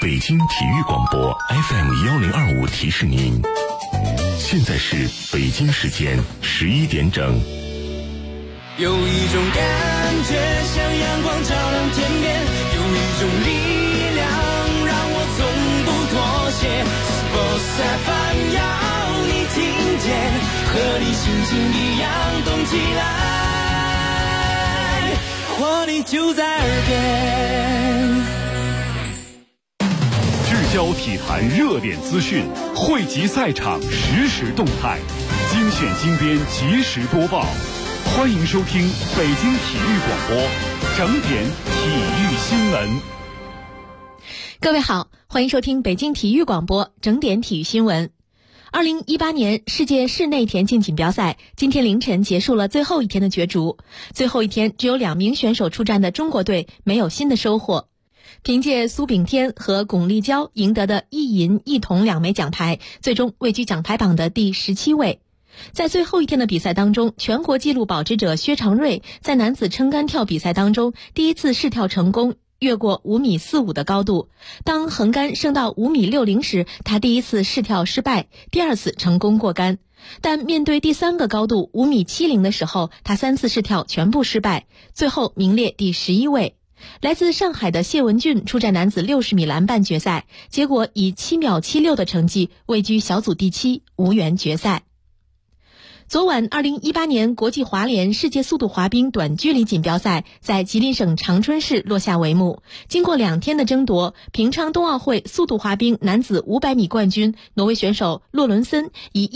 北京体育广播 FM1025提示您，现在是北京时间11点整。 有一种感觉像阳光照亮天边，有一种力量让我从不妥协。Sports FM 要你听见，和你心情一样动起来，活力就在耳边。 聚焦体坛热点资讯，汇集赛场实时动态，精选精编及时播报。欢迎收听北京体育广播整点体育新闻。 各位好，欢迎收听北京体育广播整点体育新闻。2018年世界室内田径锦标赛今天凌晨结束了最后一天的角逐，最后一天只有2名选手出战的中国队没有新的收获。凭借苏炳添和巩立姣赢得的1银1铜2枚奖牌，最终位居奖牌榜的第17位。在最后一天的比赛当中，全国纪录保持者薛长瑞在男子撑杆跳比赛当中第一次试跳成功，越过5.45米的高度。当横杆升到5.60米时，他第一次试跳失败，第二次成功过杆。但面对第3个高度5.70米的时候，他3次试跳全部失败，最后名列第11位。来自上海的谢文俊出战男子60米栏板决赛，结果以7秒76的成绩位居小组第7，无缘决赛。昨晚2018年国际滑联世界速度滑冰短距离锦标赛在吉林省长春市落下帷幕。经过2天的争夺，平昌冬奥会速度滑冰男子500米冠军挪威选手洛伦森以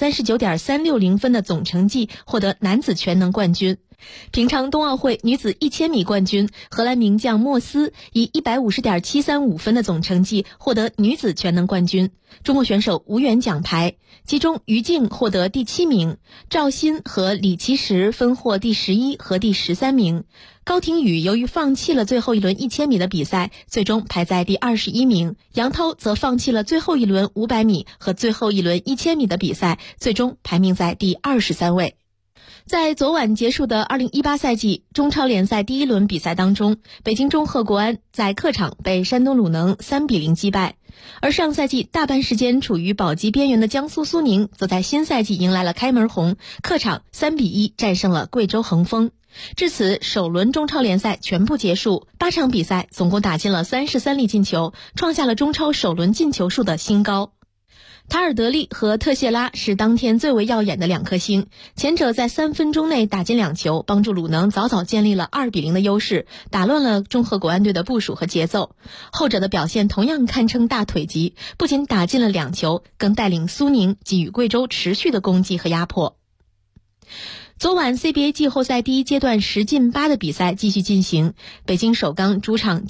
139.360 分的总成绩获得男子全能冠军。平昌冬奥会女子1000米冠军荷兰名将莫斯以 150.735 分的总成绩获得女子全能冠军。中国选手无缘奖牌，其中于静获得第7名，赵鑫和李奇石分获第11和第13名。高廷宇由于放弃了最后一轮1000米的比赛，最终排在第21名。杨涛则放弃了最后一轮500米和最后一轮1000米的比赛，最终排名在第23位。在昨晚结束的2018赛季中超联赛第1轮比赛当中，北京中赫国安在客场被山东鲁能3-0击败。而上赛季大半时间处于保级边缘的江苏苏宁，则在新赛季迎来了开门红，客场3-1战胜了贵州恒丰。至此，首轮中超联赛全部结束，8场比赛总共打进了33粒进球，创下了中超首轮进球数的新高。塔尔德利和特谢拉是当天最为耀眼的2颗星，前者在3分钟内打进2球，帮助鲁能早早建立了2-0的优势，打乱了中赫国安队的部署和节奏。后者的表现同样堪称大腿级，不仅打进了2球，更带领苏宁给予贵州持续的攻击和压迫。昨晚 CBA 季后赛第1阶段10进8的比赛继续进行，北京首钢主场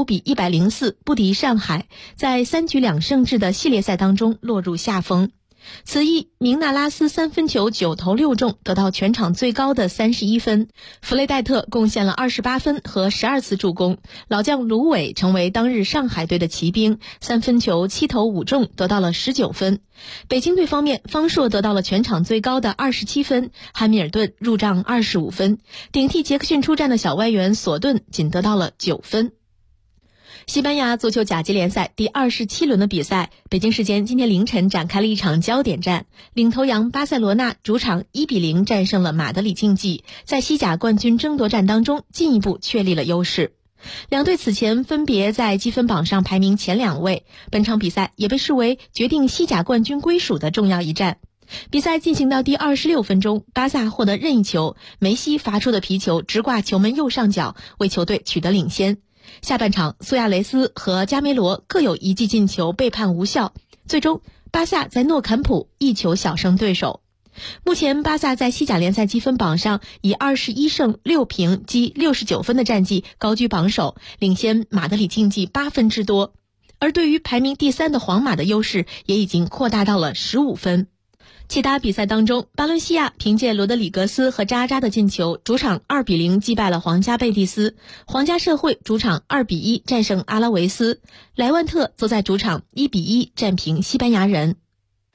95-104不敌上海，在3局2胜制的系列赛当中落入下风。此役明纳拉斯3分球9投6中，得到全场最高的31分。弗雷戴特贡献了28分和12次助攻，老将卢伟成为当日上海队的骑兵，3分球7投5中，得到了19分。北京队方面，方硕得到了全场最高的27分，汉密尔顿入账25分，顶替杰克逊出战的小外援索顿仅得到了9分。西班牙足球甲级联赛第27轮的比赛，北京时间今天凌晨展开了一场焦点战。领头羊巴塞罗那主场1-0战胜了马德里竞技，在西甲冠军争夺战当中进一步确立了优势。两队此前分别在积分榜上排名前2位，本场比赛也被视为决定西甲冠军归属的重要一战。比赛进行到第26分钟，巴萨获得任意球，梅西发出的皮球直挂球门右上角，为球队取得领先。下半场，苏亚雷斯和加梅罗各有1记进球被判无效，最终巴萨在诺坎普1球小胜对手。目前巴萨在西甲联赛积分榜上以21胜6平积69分的战绩高居榜首，领先马德里竞技8分之多。而对于排名第3的皇马的优势也已经扩大到了15分。其他比赛当中，巴伦西亚凭借罗德里格斯和扎扎的进球，主场2-0击败了皇家贝蒂斯；皇家社会主场2-1战胜阿拉维斯；莱万特则在主场1-1战平西班牙人。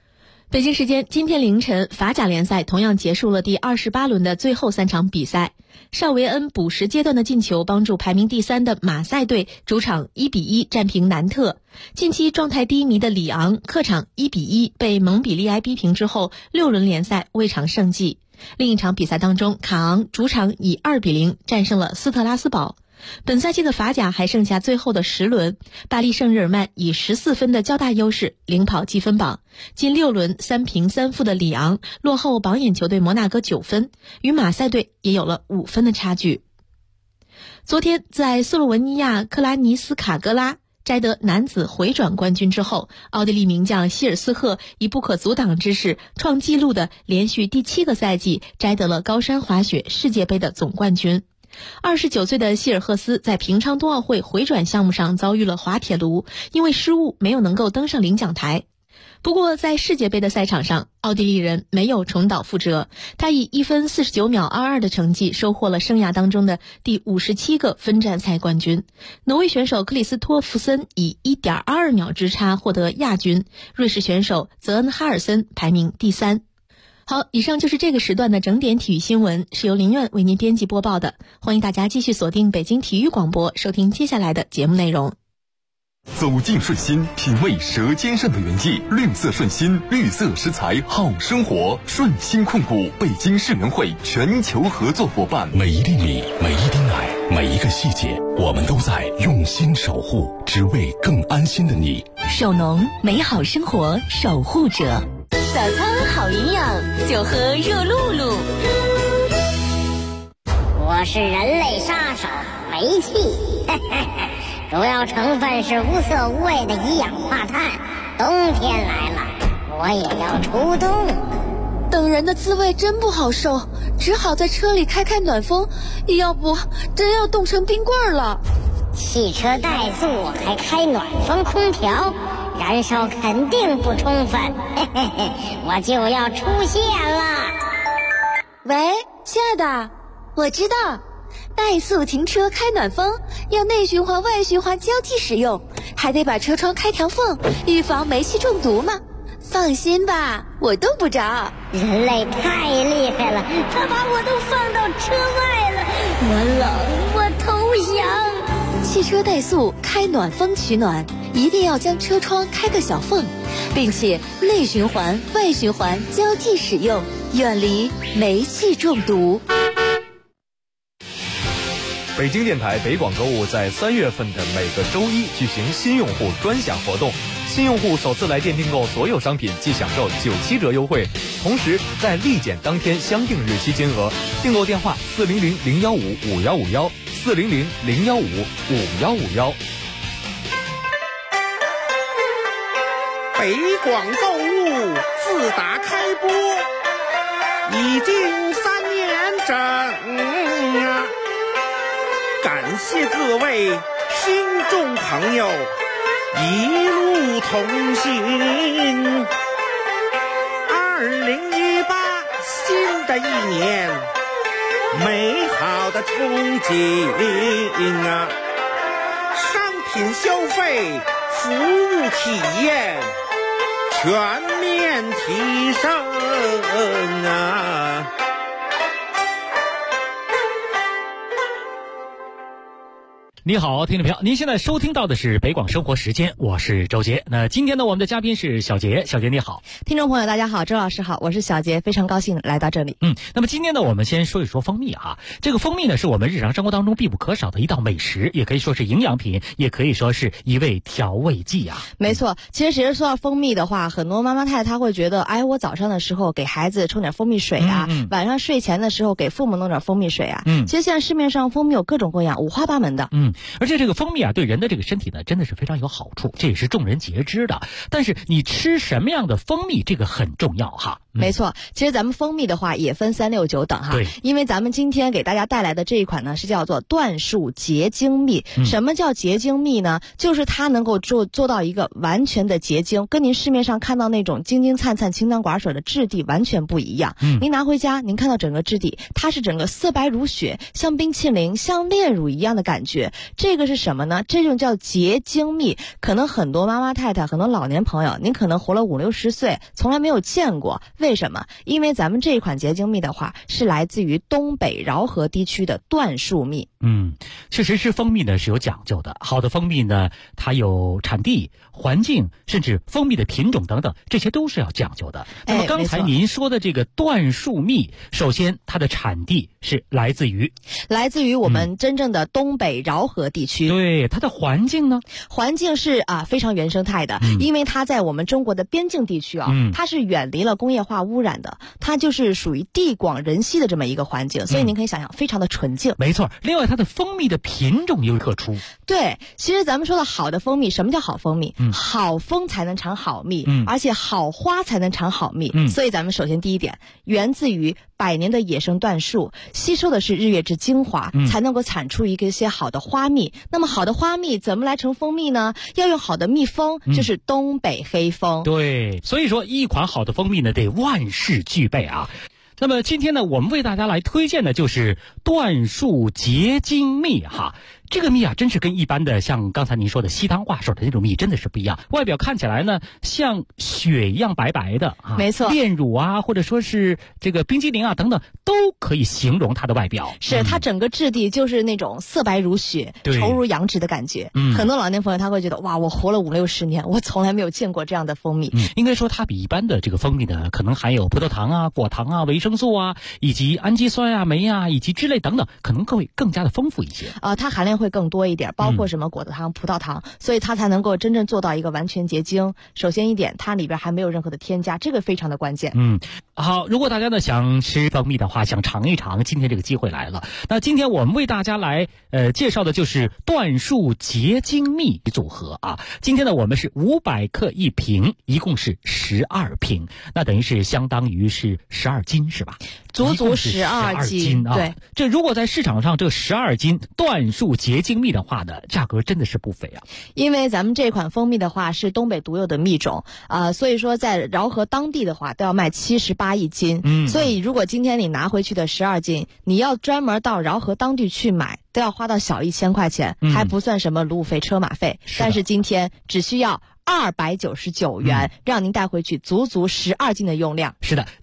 北京时间今天凌晨，法甲联赛同样结束了第28轮的最后3场比赛。邵维恩补时阶段的进球帮助排名第3的马赛队主场1-1战平南特。近期状态低迷的里昂客场1-1被蒙彼利埃逼平之后，6轮联赛未尝胜绩。另一场比赛当中，卡昂主场以2-0战胜了斯特拉斯堡。本赛季的法甲还剩下最后的10轮，巴黎圣日耳曼以14分的较大优势领跑积分榜。近6轮3平3负的里昂落后榜眼球队摩纳哥9分，与马赛队也有了5分的差距。昨天在斯洛文尼亚克拉尼斯卡戈拉摘得男子回转冠军之后，奥地利名将希尔斯赫以不可阻挡之势创纪录的连续第7个赛季摘得了高山滑雪世界杯的总冠军。29岁的希尔赫斯在平昌冬奥会回转项目上遭遇了滑铁卢，因为失误没有能够登上领奖台。不过在世界杯的赛场上，奥地利人没有重蹈覆辙，他以1分49秒22的成绩收获了生涯当中的第57个分站赛冠军。挪威选手克里斯托弗森以 1.22 秒之差获得亚军，瑞士选手泽恩哈尔森排名第3。好，以上就是这个时段的整点体育新闻，是由林苑为您编辑播报的。欢迎大家继续锁定北京体育广播，收听接下来的节目内容。 走进顺心，品味舌尖上的原剂，绿色顺心，绿色食材好生活。顺心控股，北京市联会全球合作伙伴。每一粒米，每一滴奶，每一个细节，我们都在用心守护，只为更安心的你。 手农，美好生活守护者。早餐好营养，就喝热露露。 我是人类杀手煤气，主要成分是无色无味的一氧化碳。冬天来了，我也要出动。 等人的滋味真不好受，只好在车里开暖风，要不真要冻成冰棍了。 汽车怠速还开暖风空调，燃烧肯定不充分，我就要出现了。 喂，亲爱的，我知道，怠速停车开暖风要内循环外循环交替使用，还得把车窗开条缝，预防煤气中毒嘛。放心吧，我冻不着。 人类太厉害了，他把我都放到车外了，我冷，我投降。 汽车怠速开暖风取暖，一定要将车窗开个小缝，并且内循环外循环交替使用，远离煤气中毒。 北京电台北广购物在3月份的每个周一举行新用户专享活动，新用户首次来电订购所有商品即享受97折优惠，同时在立减当天相应日期金额。订购电话400-015-5151 400-015-5151。 北广购物自打开播已经3年整啊！感谢各位听众朋友一路同行。2018新的一年，美好的憧憬啊！商品消费，服务体验全面提升啊！ 你好，听众朋友，您现在收听到的是北广生活时间，我是周杰。那今天呢，我们的嘉宾是小杰，小杰你好。 听众朋友大家好，周老师好，我是小杰，非常高兴来到这里。 那么今天呢，我们先说一说蜂蜜哈。这个蜂蜜呢，是我们日常生活当中必不可少的一道美食，也可以说是营养品，也可以说是一味调味剂啊。 没错，其实说到蜂蜜的话，很多妈妈太太她会觉得，哎，我早上的时候给孩子冲点蜂蜜水啊，晚上睡前的时候给父母弄点蜂蜜水啊。其实现在市面上蜂蜜有各种各样，五花八门的。 而且这个蜂蜜啊，对人的这个身体呢，真的是非常有好处，这也是众人皆知的。但是你吃什么样的蜂蜜，这个很重要哈。 没错，其实咱们蜂蜜的话也分3、6、9等哈。 对， 因为咱们今天给大家带来的这一款呢，是叫做椴树结晶蜜。什么叫结晶蜜呢？就是它能够做到一个完全的结晶，跟您市面上看到那种晶晶灿灿、清汤寡水的质地完全不一样。您拿回家，您看到整个质地，它是整个色白如雪，像冰淇淋、像炼乳一样的感觉。 这个是什么呢？这种叫结晶蜜，可能很多妈妈太太、很多老年朋友，您可能活了50、60岁，从来没有见过。为什么？因为咱们这一款结晶蜜的话，是来自于东北饶河地区的椴树蜜。 确实是蜂蜜呢是有讲究的。好的蜂蜜呢，它有产地、环境，甚至蜂蜜的品种等等，这些都是要讲究的。那么刚才您说的这个椴树蜜，首先它的产地是来自于我们真正的东北饶河地区。对，它的环境呢？ 环境是非常原生态的，因为它在我们中国的边境地区它是远离了工业化污染的，它就是属于地广人稀的这么一个环境，所以您可以想象非常的纯净。 没错，另外它的蜂蜜的品种又特殊。 对，其实咱们说的好的蜂蜜，什么叫好蜂蜜？好蜂才能产好蜜，而且好花才能产好蜜。所以咱们首先第一点，源自于100年的野生椴树，吸收的是日月之精华，才能够产出一些好的花蜜。那么好的花蜜怎么来成蜂蜜呢？要用好的蜜蜂，就是东北黑蜂。 对，所以说一款好的蜂蜜呢，得万事俱备啊。那么今天呢，我们为大家来推荐的就是椴树结晶蜜哈。这个蜜啊，真是跟一般的像刚才您说的稀汤挂水的那种蜜真的是不一样。外表看起来呢，像雪一样白白的啊， 没错， 炼乳啊，或者说是这个冰激凌啊等等，都可以形容它的外表。 是它整个质地就是那种色白如雪、稠如羊脂的感觉。很多老年朋友他会觉得，哇，我活了50、60年，我从来没有见过这样的蜂蜜。 应该说它比一般的这个蜂蜜呢，可能含有葡萄糖啊、果糖啊、维生素啊，以及氨基酸啊、酶啊，以及脂类等等，可能会更加的丰富一些。 它含量会更多一点，包括什么果糖、葡萄糖，所以它才能够真正做到一个完全结晶。首先一点，它里边还没有任何的添加，这个非常的关键。 好，如果大家呢想吃蜂蜜的话，想尝一尝，今天这个机会来了。那今天我们为大家来介绍的就是椴树结晶蜜组合啊。今天呢我们是500克1瓶，一共是12瓶，那等于是相当于是12斤是吧？ 足足12斤啊！ 对， 这如果在市场上这12斤椴树结晶蜜的话呢，价格真的是不菲啊。 因为咱们这款蜂蜜的话是东北独有的蜜种所以说在饶河当地的话都要卖78一斤。所以如果今天你拿回去的12斤，你要专门到饶河当地去买，都要花到小1000块钱，还不算什么路费、车马费。但是今天只需要299元，让您带回去足足12斤的用量。 是的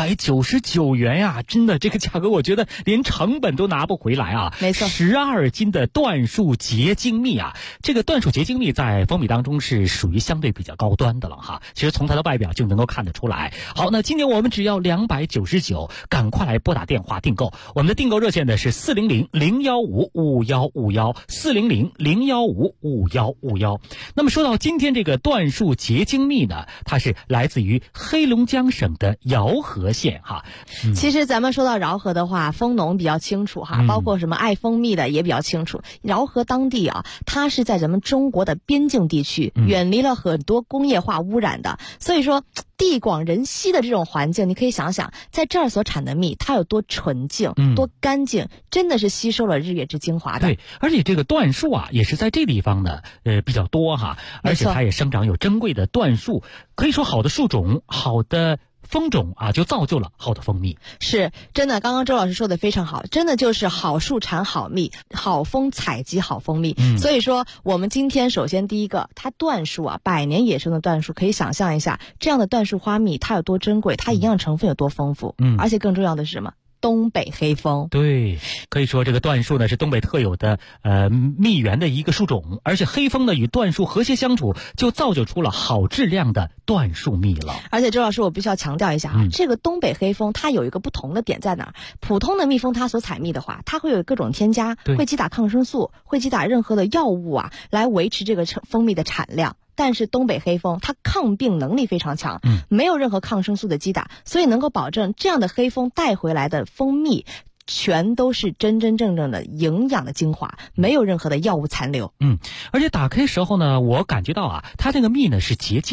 ，299元呀，真的这个价格我觉得连成本都拿不回来啊。 没错 ，12斤的椴树结晶蜜啊，这个椴树结晶蜜在蜂蜜当中是属于相对比较高端的了哈。其实从它的外表就能够看得出来。好，那今天我们只要299，赶快来拨打电话订购。我们的订购热线呢是400-015-5151，400-015-5151。那么说到今天这个椴树结晶蜜呢，它是来自于黑龙江省的饶河县哈。 其实咱们说到饶河的话，蜂农比较清楚哈，包括什么爱蜂蜜的也比较清楚。饶河当地它是在咱们中国的边境地区，远离了很多工业化污染的，所以说地广人稀的这种环境，你可以想想在这儿所产的蜜它有多纯净、多干净，真的是吸收了日月之精华的。 对，而且这个椴树啊也是在这地方呢比较多哈，而且它也生长有珍贵的椴树，可以说好的树种、好的蜂种啊，就造就了好的蜂蜜。 是真的，刚刚周老师说的非常好，真的就是好树产好蜜，好蜂采集好蜂蜜。所以说我们今天首先第一个，它椴树100年野生的椴树，可以想象一下这样的椴树花蜜它有多珍贵，它营养成分有多丰富。而且更重要的是什么？东北黑蜂。 对，可以说这个椴树呢是东北特有的蜜源的一个树种，而且黑蜂呢与椴树和谐相处，就造就出了好质量的椴树蜜了。 而且周老师我必须要强调一下这个东北黑蜂它有一个不同的点在哪儿？普通的蜜蜂它所采蜜的话，它会有各种添加，会击打抗生素，会击打任何的药物来维持这个蜂蜜的产量。但是东北黑蜂它抗病能力非常强，没有任何抗生素的击打，所以能够保证这样的黑蜂带回来的蜂蜜全都是真真正正的营养的精华，没有任何的药物残留。 而且打开时候呢，我感觉到它这个蜜呢是结晶的，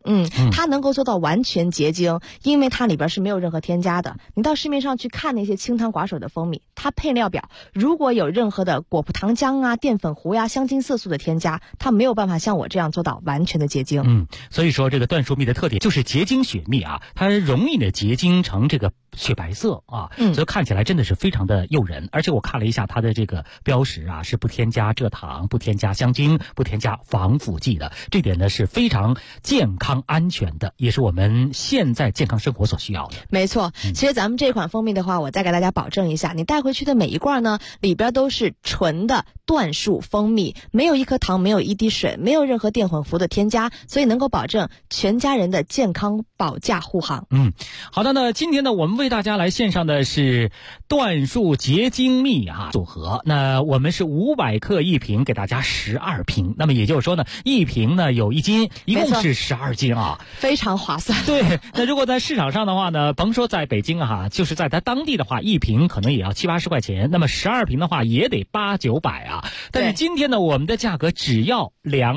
它能够做到完全结晶，因为它里边是没有任何添加的。你到市面上去看那些清汤寡水的蜂蜜，它配料表如果有任何的果葡糖浆啊、淀粉糊呀、香精色素的添加，它没有办法像我这样做到完全的结晶。 所以说这个椴树蜜的特点就是结晶雪蜜啊，它容易的结晶成这个雪白色啊，所以看起来真的是非常的诱人。而且我看了一下它的这个标识啊，是不添加蔗糖、不添加香精、不添加防腐剂的，这点呢是非常健康安全的，也是我们现在健康生活所需要的。 没错，其实咱们这款蜂蜜的话，我再给大家保证一下，你带回去的每一罐呢，里边都是纯的椴树蜂蜜，没有一颗糖，没有一滴水，没有任何淀粉糊的添加，所以能够保证全家人的健康保驾护航。 好的呢，今天呢我们为大家来献上的是椴树结晶蜜组合，那我们是500克一瓶，给大家12瓶，那么也就是说呢，一瓶呢有1斤，一共是12斤啊， 非常划算。 对，那如果在市场上的话呢，甭说在北京就是在它当地的话，一瓶可能也要70-80块钱，那么12瓶的话也得800-900啊。但是今天呢，我们的价格只要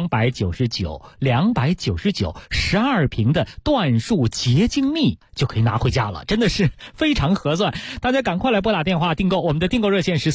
299，12瓶的椴树结晶蜜就可以拿回家了，真的是非常合算。大家赶快来拨打电话订购，我们的订购热线是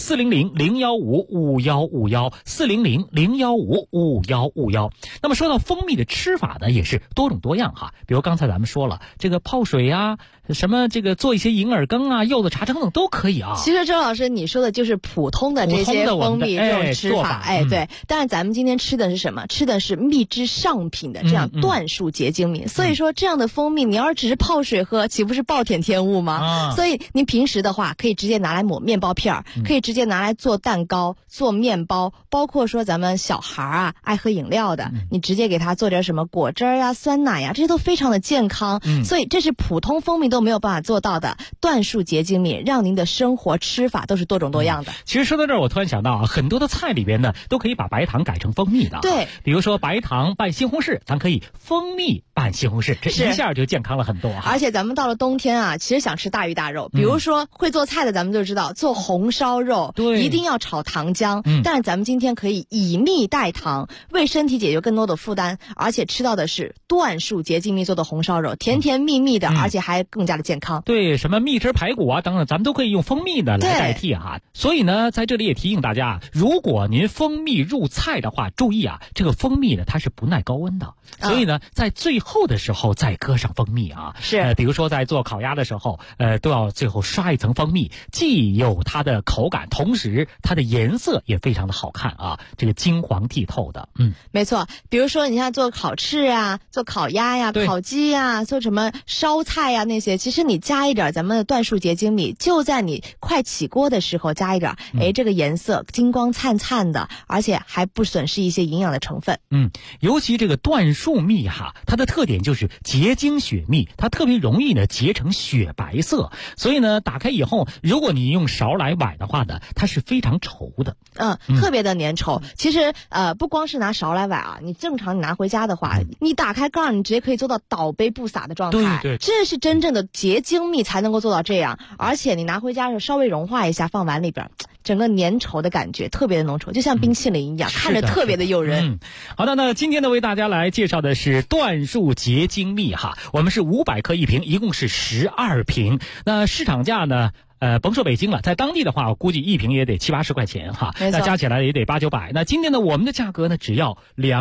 400-015-5151，400-015-5151。那么说到蜂蜜的吃法呢，也是多种多样比如刚才咱们说了，这个泡水啊，什么这个做一些银耳羹啊、柚子茶等等都可以啊。 其实周老师你说的就是普通的这些蜂蜜这种吃法，对。但是咱们今天吃的是什么？吃的是蜜之上品的这样椴树结晶蜜。所以说这样的蜂蜜，你要是只是泡水喝，岂不是暴殄天物吗？所以您平时的话，可以直接拿来抹面包片，可以直接拿来做蛋糕、做面包，包括说咱们小孩爱喝饮料的，你直接给他做点什么果汁呀、酸奶呀，这些都非常的健康。所以这是普通蜂蜜都没有办法做到的椴树结晶蜜，让您的生活吃法都是多种多样的。 其实说到这儿，我突然想到很多的菜里边呢，都可以把白糖改成蜂蜜的。 对， 比如说白糖拌西红柿，咱可以蜂蜜拌西红柿，这一下就健康了很多。 而且咱们到了冬天其实想吃大鱼大肉，比如说会做菜的咱们就知道，做红烧肉一定要炒糖浆，但是咱们今天可以以蜜代糖，为身体解决更多的负担，而且吃到的是椴树结晶蜜做的红烧肉，甜甜蜜蜜的，而且还更加的健康。 对，什么蜜汁排骨等等，咱们都可以用蜂蜜的来代替所以呢，在这里也提醒大家，如果您蜂蜜入菜的话，注意这个蜂蜜呢它是不耐高温的，所以呢在最后的时候再搁上蜂蜜是比如说在做烤鸭的时候都要最后刷一层蜂蜜，既有它的口感，同时它的颜色也非常的好看这个金黄剔透的。 没错，比如说你像做烤翅做烤鸭呀、烤鸡呀、做什么烧菜呀那些，其实你加一点咱们的椴树结晶蜜，就在你快起锅的时候加一点，这个颜色金光灿灿的，而且还不损失一些营养的成分。 尤其这个椴树蜜它的特点就是结晶雪蜜，它特别容易呢结成雪白色，所以呢打开以后，如果你用勺来崴的话呢，它是非常稠的。 特别的粘稠。其实不光是拿勺来崴你正常你拿回家的话，你打开盖你直接可以做到倒杯不洒的状态。 对， 这是真正的结晶蜜才能够做到这样，而且你拿回家的时候稍微融化一下，放碗里边，整个粘稠的感觉特别的浓稠，就像冰淇淋一样，看着特别的诱人。 好的，那今天呢为大家来介绍的是椴树结晶蜜我们是500克一瓶，一共是12瓶。那市场价呢甭说北京了，在当地的话，我估计一瓶也得70-80块钱那加起来也得800-900。那今天呢，我们的价格呢只要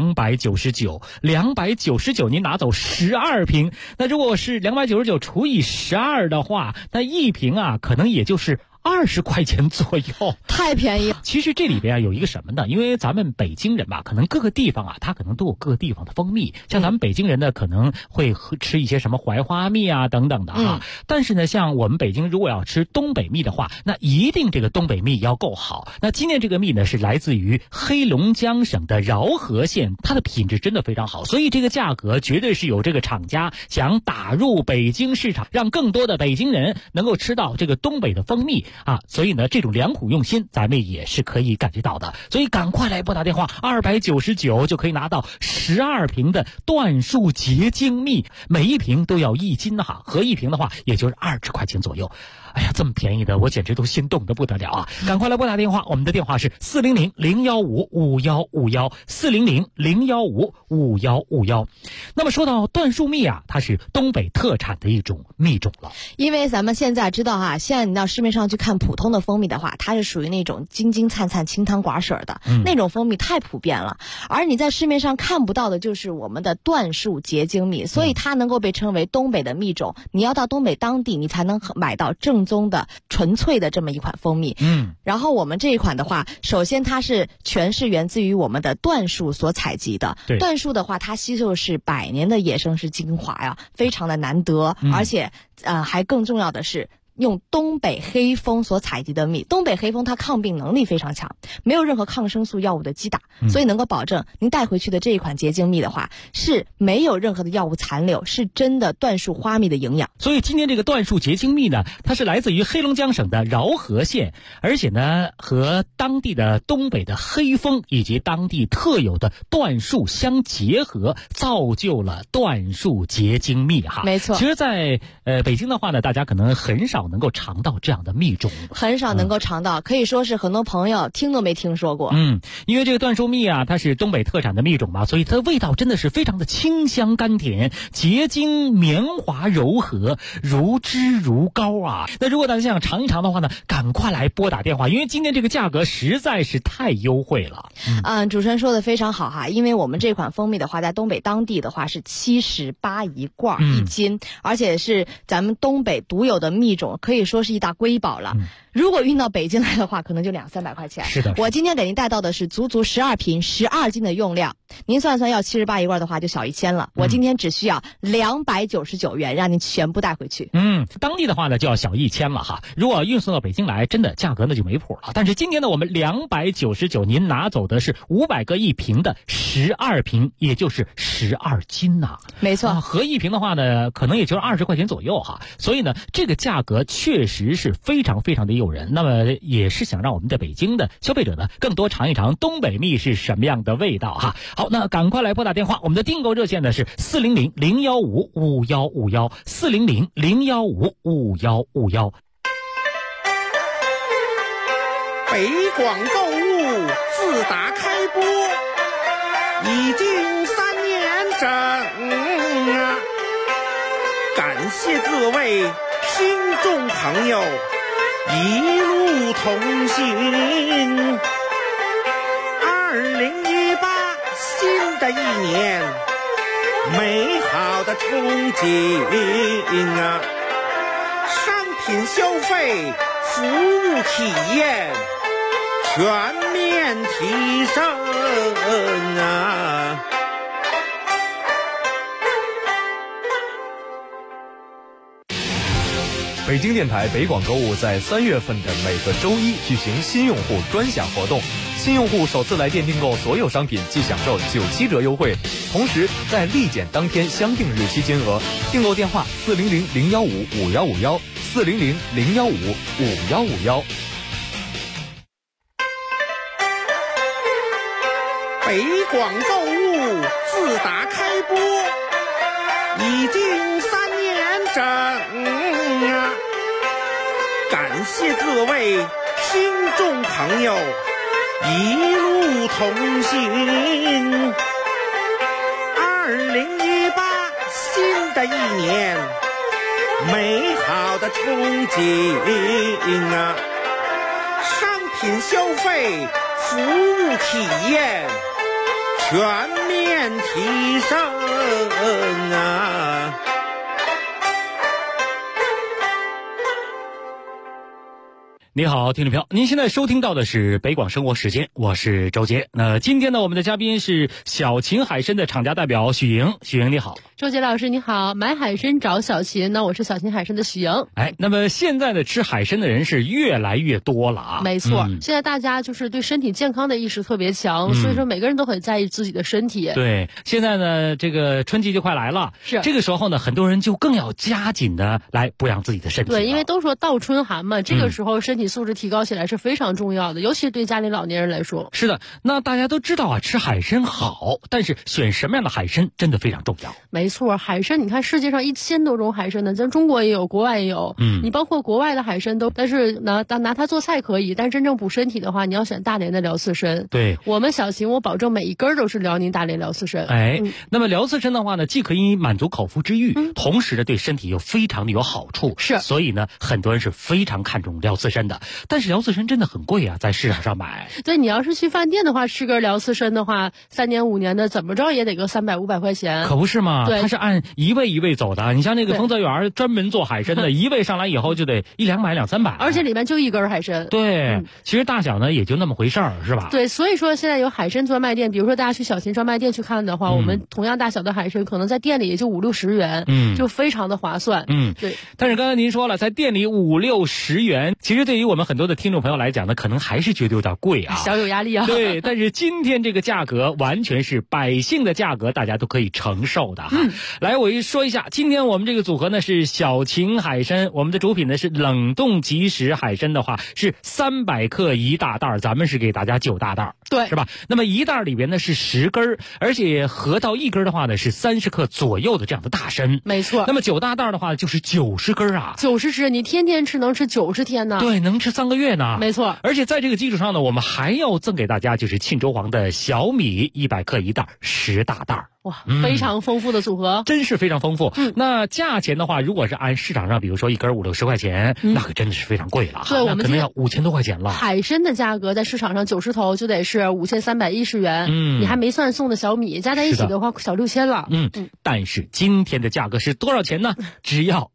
299，299您拿走12瓶。那如果是299除以12的话，那一瓶可能也就是20块钱左右， 太便宜了。 其实这里边有一个什么呢？因为咱们北京人吧，可能各个地方它可能都有各个地方的蜂蜜。像咱们北京人呢，可能会吃一些什么槐花蜜等等的但是呢，像我们北京如果要吃东北蜜的话，那一定这个东北蜜要够好。那今天这个蜜呢，是来自于黑龙江省的饶河县，它的品质真的非常好，所以这个价格绝对是有这个厂家想打入北京市场，让更多的北京人能够吃到这个东北的蜂蜜所以呢，这种良苦用心咱们也是可以感觉到的。所以赶快来拨打电话，299就可以拿到12瓶的椴树结晶蜜，每一瓶都要1斤合一瓶的话也就是20块钱左右。 哎呀，这么便宜的，我简直都心动得不得了啊！赶快来拨打电话，我们的电话是400-015-5151，400-015-5151。那么说到椴树蜜啊，它是东北特产的一种蜜种了。 因为咱们现在知道哈，现在你到市面上去看普通的蜂蜜的话，它是属于那种金金灿灿、清汤寡水的，那种蜂蜜太普遍了。而你在市面上看不到的就是我们的椴树结晶蜜，所以它能够被称为东北的蜜种。你要到东北当地，你才能买到正宗的纯粹的这么一款蜂蜜。然后我们这一款的话，首先它是全是源自于我们的椴树所采集的。椴树的话，它吸收是100年的野生是精华呀，非常的难得，而且还更重要的是用东北黑蜂所采集的蜜。东北黑蜂它抗病能力非常强，没有任何抗生素药物的击打，所以能够保证您带回去的这一款结晶蜜的话是没有任何的药物残留，是真的椴树花蜜的营养。 所以今天这个椴树结晶蜜呢，它是来自于黑龙江省的饶河县，而且呢和当地的东北的黑蜂以及当地特有的椴树相结合，造就了椴树结晶蜜哈。 没错。 其实在北京的话呢，大家可能很少能够尝到这样的蜜种， 很少能够尝到，可以说是很多朋友听都没听说过。 因为这个椴树蜜啊，它是东北特产的蜜种嘛，所以它的味道真的是非常的清香甘甜，结晶绵滑柔和，如脂如膏啊。那如果大家想尝一尝的话呢，赶快来拨打电话，因为今天这个价格实在是太优惠了。 主持人说的非常好哈，因为我们这款蜂蜜的话，在东北当地的话是78一罐1斤，而且是咱们东北独有的蜜种，可以说是一大瑰宝了。如果运到北京来的话，可能就200-300块钱。 是的。 我今天给您带到的是足足12瓶12斤的用量，您算算要78一罐的话就小1000了。我今天只需要299元，让您全部带回去。 当地的话呢就要小1000了哈。如果运送到北京来，真的价格呢就没谱了。但是今天呢，我们299，您拿走的是500个1瓶的12瓶，也就是12斤呐。 没错。 合1瓶的话呢，可能也就是20块钱左右哈。所以呢，这个价格确实是非常非常的诱人。那么也是想让我们在北京的消费者呢，更多尝一尝东北蜜是什么样的味道哈。好，那赶快来拨打电话，我们的订购热线呢是400-015-5151，400-015-5151。 北广购物自打开播已经3年整啊，感谢各位听众朋友一路同行。2018新的一年，美好的憧憬啊，商品消费、服务体验全面提升啊！ 北京电台北广购物在3月份的每个周一举行新用户专享活动，新用户首次来电订购所有商品即享受97折优惠，同时在立减当天相定日期金额。订购电话400-015-5151，400-015-5151。 北广购物自打开播已经3年整啊，感谢各位听众朋友一路同行。2018新的一年，美好的憧憬啊，商品消费、服务体验全面提升啊！ 你好，听众朋友，您现在收听到的是北广生活时间，我是周杰。那今天呢，我们的嘉宾是小秦海参的厂家代表许莹。许莹你好。 周杰老师你好，买海参找小秦，那我是小秦海参的许莹。 那么现在呢，吃海参的人是越来越多了啊。 没错，现在大家就是对身体健康的意识特别强，所以说每个人都很在意自己的身体。 对，现在呢，这个春季就快来了， 是这个时候呢，很多人就更要加紧的来补养自己的身体。 对，因为都说倒春寒嘛，这个时候身体体素质提高起来是非常重要的，尤其是对家里老年人来说。 是的，那大家都知道啊，吃海参好，但是选什么样的海参真的非常重要。 没错，海参你看世界上1000多种海参呢，咱中国也有，国外也有。你包括国外的海参都，但是拿它做菜可以，但是真正补身体的话，你要选大连的辽刺参。 对， 我们小秦，我保证每一根都是辽宁大连辽刺参。 那么辽刺参的话呢，既可以满足口腹之欲，同时呢对身体又非常的有好处。 是， 所以呢很多人是非常看重辽刺参的。但是辽刺参真的很贵啊，在市场上买。 对，你要是去饭店的话，吃根辽刺参的话，3年5年的怎么着也得个300、500块钱。 可不是嘛？ 对， 它是按一位一位走的。你像那个丰泽园专门做海参的，一位上来以后就得100-200、300， 而且里面就一根海参。 对，其实大小呢也就那么回事儿，是吧？ 对，所以说现在有海参专卖店，比如说大家去小秦专卖店去看的话，我们同样大小的海参可能在店里也就50-60元，就非常的划算。对。 但是刚才您说了，在店里50-60元，其实对于我们很多的听众朋友来讲呢，可能还是觉得有点贵啊， 小有压力啊。 对，但是今天这个价格完全是百姓的价格，大家都可以承受的哈。来，我说一下，今天我们这个组合呢是小秦海参，我们的主品呢是冷冻即食海参的话是300克1大袋，咱们是给大家9大袋， 对， 是吧？那么1袋里边呢是10根，而且合到1根的话呢是30克左右的这样的大参， 没错。 那么9大袋的话就是90根啊 ，90只，你天天吃能吃90天呢？ 对，能吃3个月呢。 没错。 而且在这个基础上呢，我们还要赠给大家就是沁州黄的小米100克1袋10大袋。 哇，非常丰富的组合， 真是非常丰富。那价钱的话，如果是按市场上，比如说1根50-60块钱，那可真的是非常贵了。 对，我们可能要5000多块钱了。 海参的价格在市场上90头就得是5310元，你还没算送的小米，加在一起的话小6000了。 但是今天的价格是多少钱呢？只要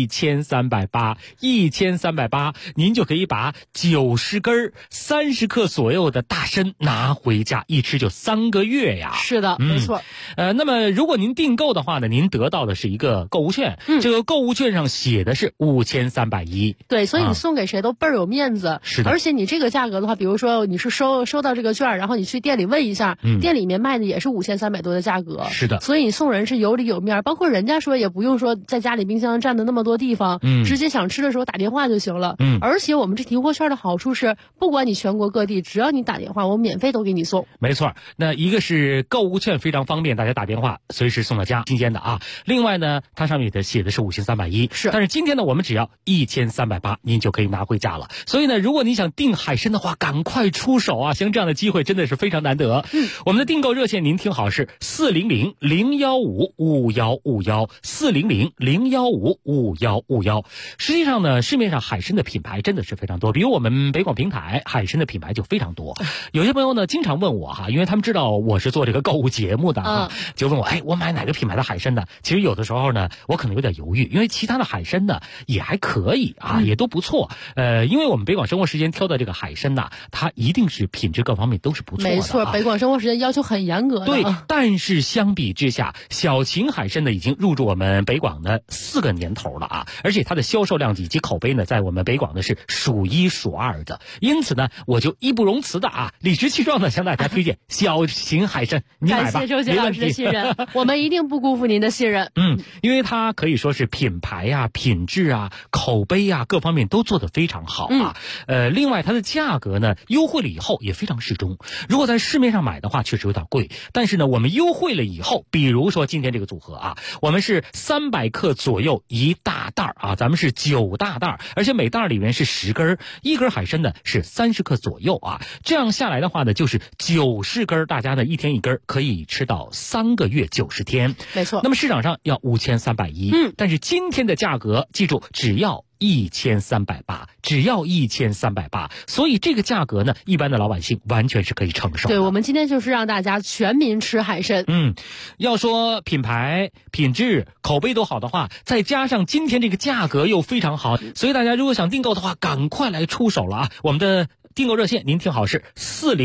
1380，1380，您就可以把90根30克左右的大参拿回家，一吃就3个月呀。 是的，没错。 那么如果您订购的话呢，您得到的是一个购物券，这个购物券上写的是5310。 对，所以你送给谁都倍儿有面子。 是的。 而且你这个价格的话，比如说你是收到这个券，然后你去店里问一下，店里面卖的也是5300多的价格。 是的。 所以你送人是有里有面，包括人家说也不用说在家里冰箱占的那么多地方，直接想吃的时候打电话就行了。而且我们这提货券的好处是，不管你全国各地，只要你打电话，我免费都给你送。 没错，那一个是购物券非常方便，大家打电话随时送到家，新鲜的啊。另外呢，它上面写的是5310， 是。 但是今天呢，我们只要1380，您就可以拿回家了。所以呢，如果你想订海参的话，赶快出手啊！像这样的机会真的是非常难得。我们的订购热线您听好是400-015-5151，400-015-5151。实际上呢，市面上海参的品牌真的是非常多，比如我们北广平台海参的品牌就非常多。有些朋友呢经常问我哈，因为他们知道我是做这个购物节目的就问我，我买哪个品牌的海参呢？其实有的时候呢，我可能有点犹豫，因为其他的海参呢也还可以啊，也都不错。因为我们北广生活时间挑的这个海参呐，它一定是品质各方面都是不错的。 没错，北广生活时间要求很严格的。 对，但是相比之下，小秦海参呢已经入驻我们北广的4个年头了啊，而且它的销售量以及口碑呢，在我们北广呢是数1数2的。因此呢，我就义不容辞的理直气壮的向大家推荐小秦海参，你买吧。 感谢周杰老师的信任，我们一定不辜负您的信任。 因为它可以说是品牌啊、品质啊、口碑啊各方面都做得非常好啊。另外它的价格呢优惠了以后也非常适中。如果在市面上买的话，确实有点贵，但是呢，我们优惠了以后，比如说今天这个组合啊，我们是300克左右1大袋啊，咱们是9大袋，而且每袋里面是10根，一根海参呢是30克左右啊。这样下来的话呢，就是90根，大家呢一天一根，可以吃到3个月90天。 没错。 那么市场上要5310，但是今天的价格，记住只要1380，只要1380，所以这个价格呢，一般的老百姓完全是可以承受的。 对，我们今天就是让大家全民吃海参。 要说品牌、品质、口碑都好的话，再加上今天这个价格又非常好，所以大家如果想订购的话，赶快来出手了啊！我们的订购热线您听好是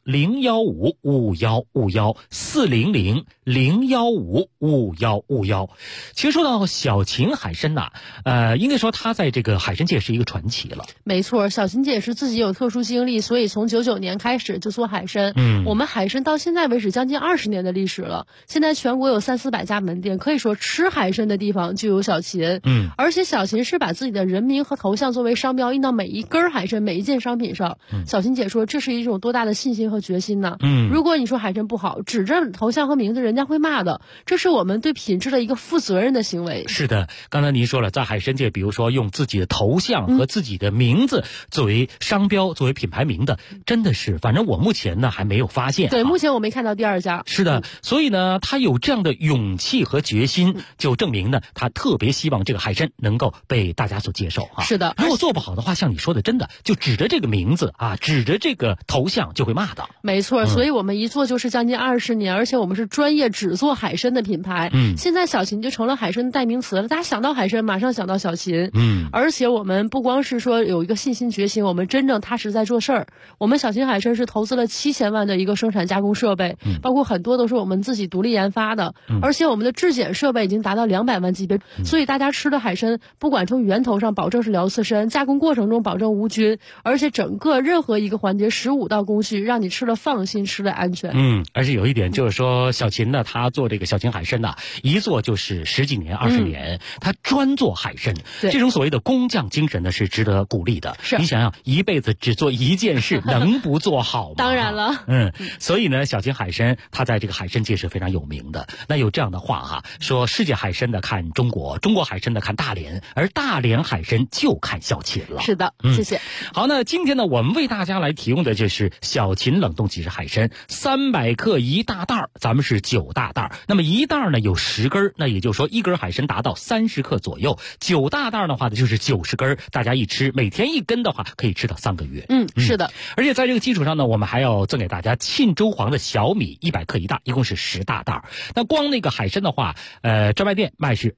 400-015-5151，400-015-5151。其实说到小秦海参呐，应该说他在这个海参界是一个传奇了。 没错，小秦姐是自己有特殊经历，所以从99年开始就做海参。我们海参到现在为止将近20年的历史了，现在全国有300-400家门店，可以说吃海参的地方就有小秦。而且小秦是把自己的人名和头像作为商标印到每一根海参每一件商品上。小秦姐说这是一种多大的信心和决心呢？如果你说海参不好，指着头像和名字人家会骂的，这是我们对品质的一个负责任的行为。 是的，刚才您说了，在海参界比如说用自己的头像和自己的名字作为商标作为品牌名的，真的是反正我目前呢还没有发现。 对，目前我没看到第二家。 是的，所以呢他有这样的勇气和决心，就证明呢他特别希望这个海参能够被大家所接受啊。 是的， 如果做不好的话，像你说的，真的就指着这个名字啊，指着这个头像就会骂的。 没错，所以我们一做就是将近20年，而且我们是专业只做海参的品牌。现在小秦就成了海参的代名词了，大家想到海参马上想到小秦。而且我们不光是说有一个信心决心，我们真正踏实在做事儿。我们小秦海参是投资了7000万的一个生产加工设备，包括很多都是我们自己独立研发的，而且我们的质检设备已经达到200万级别，所以大家吃的海参不管从源头上保证是辽刺参，加工过程中保证无菌，而且整个任何一个环节15道工序让你吃了放心，吃了安全。 而且有一点就是说小秦呢，他做这个小秦海参呢，一做就是10几年20年，他专做海参，这种所谓的工匠精神呢是值得鼓励的。 是， 你想想一辈子只做一件事能不做好吗？ 当然了。 所以呢小秦海参他在这个海参界是非常有名的。那有这样的话哈，说世界海参的看中国，中国海参的看大连，而大连海参就看小秦了。 是的，谢谢。 好，那今天呢我们为大家来提供的就是小秦冷冻即食海参，300克一大袋，咱们是9大袋。那么一袋呢有10根，那也就是说一根海参达到30克左右，9大袋的话呢就是90根，大家一吃每天1根的话可以吃到3个月。 是的。 而且在这个基础上呢，我们还要赠给大家沁州黄的小米100克一袋，一共是10大袋。那光那个海参的话，专卖店卖是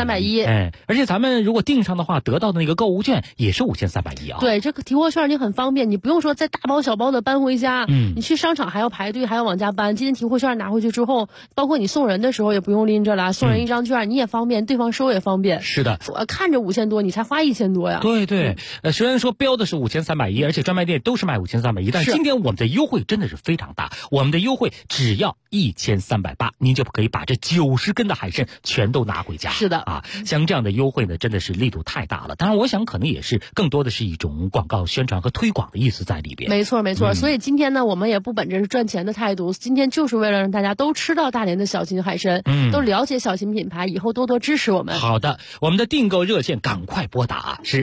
5310，而且咱们如果订上的话，得到的那个购物券也是5310啊。 对，这个提货券你很方便，你不用说再大包小包的搬回家，你去商场还要排队，还要往家搬。今天提货券拿回去之后，包括你送人的时候也不用拎着了，送人一张券你也方便，对方收也方便。 是的， 看着5000多，你才花1000多呀。 对，虽然说标的是5310，而且专卖店都是卖5310，但今天我们的优惠真的是非常大，我们的优惠只要1380，您就可以把这90根的海参全都拿回家。 是的啊，像这样的优惠呢，真的是力度太大了。当然，我想可能也是更多的是一种广告宣传和推广的意思在里边。 没错，所以今天呢，我们也不本着是赚钱的态度，今天就是为了让大家都吃到大连的小秦海参，都了解小秦品牌，以后多多支持我们。 好的，我们的订购热线赶快拨打，是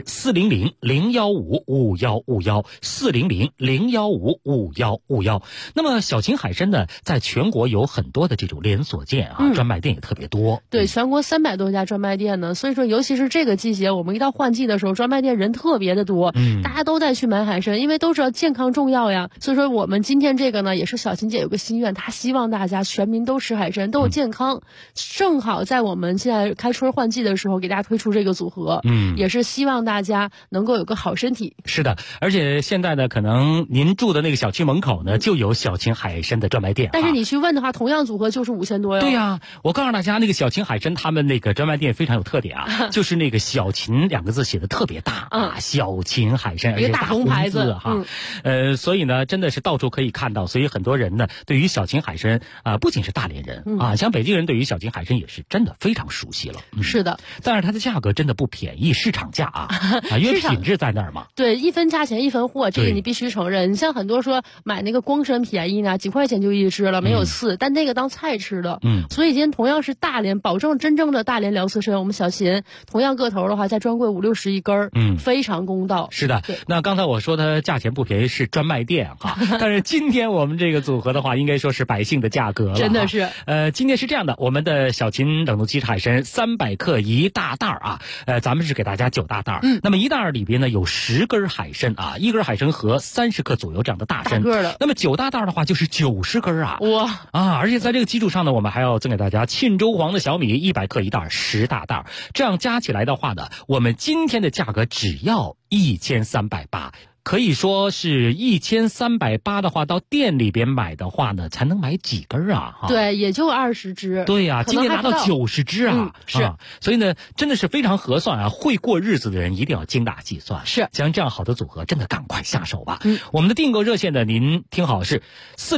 400-015-5151，400-015-5151。那么小秦海参呢，在全国有很多的这种连锁店啊，专卖店也特别多。 对，全国300多家专卖店呢，所以说尤其是这个季节，我们一到换季的时候，专卖店人特别的多，大家都在去买海参，因为都知道健康重要呀。所以说我们今天这个呢，也是小秦姐有个心愿，她希望大家全民都吃海参，都有健康。正好在我们现在开春换季的时候，给大家推出这个组合，也是希望大家能够有个好身体。 是的，而且现在呢，可能您住的那个小区门口呢，就有小秦海参的专卖店。 但是你去问的话，同样组合就是5000多哟。 对呀，我告诉大家，那个小秦海参他们那个专卖店非常有特点啊，就是那个小秦2个字写的特别大啊，小秦海参，而且大红字哈。所以呢，真的是到处可以看到，所以很多人呢，对于小秦海参不仅是大连人啊，像北京人对于小秦海参也是真的非常熟悉了。 是的， 但是它的价格真的不便宜，市场价啊，因为品质在那儿嘛。 对，一分价钱一分货，这个你必须承认。你像很多说买那个光参便宜呢，几块钱就一只了，没有刺，但那个当菜吃的。所以今天同样是大连，保证真正的大连辽刺参，我们小秦同样个头的话，在专柜50-60一根，非常公道。 是的，那刚才我说它价钱不便宜是专卖店哈，但是今天我们这个组合的话，应该说是百姓的价格了。 真的是。 今天是这样的，我们的小秦冷冻即食海参300克一大袋啊，咱们是给大家9大袋。那么一袋里边呢有10根海参啊，一根海参和30克左右这样的大参。 大个的。 那么9大袋的话就是90根啊。 哇啊！而且在这个基础上呢，我们还要赠给大家沁州黄的小米100克一袋，10大袋。这样加起来的话呢，我们今天的价格只要1380。 可以说是1380的话，到店里边买的话呢，才能买几根啊？ 对，也就20只。 对呀，今天拿到90只啊！ 是， 所以呢，真的是非常合算啊！会过日子的人一定要精打细算。 是， 像这样好的组合，真的赶快下手吧。我们的订购热线呢，您听好是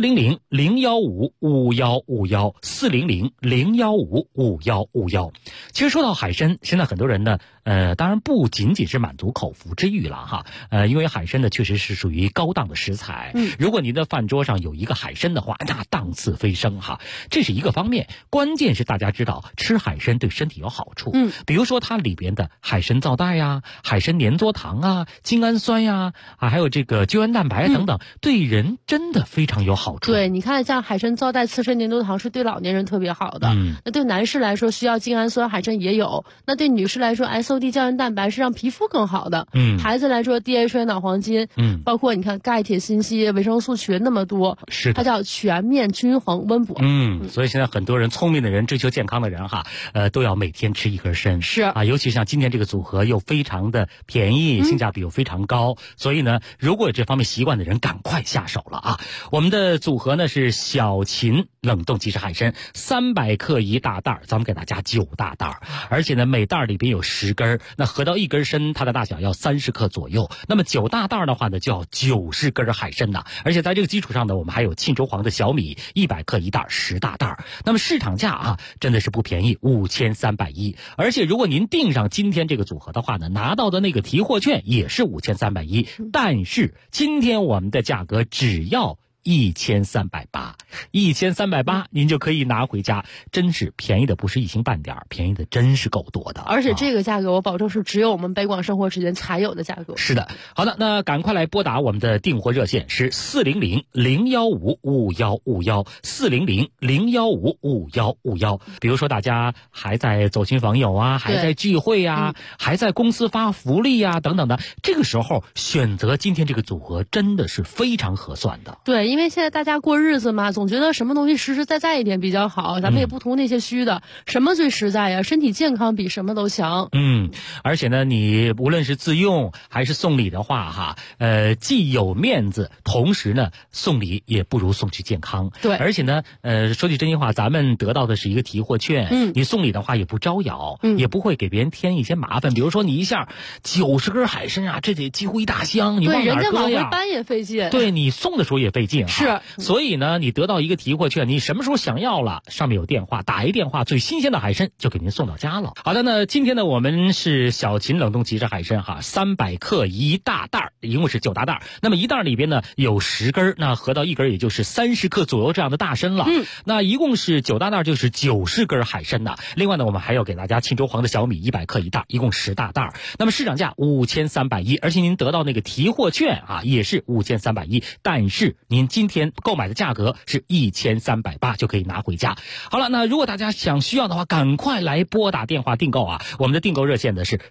400-015-5151，400-015-5151。其实说到海参，现在很多人呢，当然不仅仅是满足口腹之欲了哈，因为海参呢确实是属于高档的食材。如果您的饭桌上有一个海参的话，那档次飞升哈，这是一个方面。关键是大家知道吃海参对身体有好处，比如说它里边的海参皂苷呀、海参粘多糖啊、精氨酸呀还有这个胶原蛋白等等，对人真的非常有好处。 对，你看像海参皂苷、刺身粘多糖是对老年人特别好的。那对男士来说需要精氨酸，海参也有。那对女士来说 SOD 胶原蛋白是让皮肤更好的。孩子来说 DHA 脑黄金，包括你看钙、铁、锌、硒、维生素群那么多， 是它叫全面均衡温补。 所以现在很多人聪明的人、追求健康的人哈，都要每天吃一根参。 是啊，尤其像今天这个组合又非常的便宜，性价比又非常高，所以呢，如果有这方面习惯的人，赶快下手了啊！我们的组合呢是小秦冷冻即食海参，300克一大袋，咱们给大家9大袋，而且呢每袋里边有10根，那合到一根参，它的大小要30克左右。那么9大袋的话呢，就要90根海参呐，而且在这个基础上呢，我们还有沁州黄的小米100克一袋，10大袋。那么市场价啊，真的是不便宜，5310。而且如果您订上今天这个组合的话呢，拿到的那个提货券也是5310，但是今天我们的价格只要1380，1380您就可以拿回家，真是便宜的不是一星半点，便宜的真是够多的。 而且这个价格我保证是只有我们北广生活时间才有的价格。 是的，好的，那赶快来拨打我们的订货热线是400-015-5151，400-015-5151。比如说大家还在走亲访友啊，还在聚会啊，还在公司发福利啊等等的，这个时候选择今天这个组合真的是非常合算的。 对，因为现在大家过日子嘛，总觉得什么东西实实在在一点比较好，咱们也不图那些虚的，什么最实在呀？身体健康比什么都强。 而且呢，你无论是自用还是送礼的话哈，既有面子，同时呢送礼也不如送去健康。 对， 而且呢，说句真心话，咱们得到的是一个提货券，你送礼的话也不招摇，也不会给别人添一些麻烦。比如说你一下90根海参啊，这得几乎一大箱，你往哪儿搁呀？ 对，人家往回搬也费劲。 对，你送的时候也费劲。 是， 所以呢，你得到一个提货券，你什么时候想要了，上面有电话，打一电话，最新鲜的海参就给您送到家了。好的，那今天呢，我们是小秦冷冻即食海参哈，300克一大袋，一共是9大袋。那么一袋里边呢有10根，那合到一根也就是30克左右这样的大参了。那一共是9大袋，就是90根海参呐。另外呢，我们还要给大家沁州黄的小米100克一袋，一共10大袋。那么市场价5310，而且您得到那个提货券啊，也是5310，但是您今天购买的价格是1380，就可以拿回家。好了，那如果大家需要的话，赶快来拨打电话订购啊！我们的订购热线呢是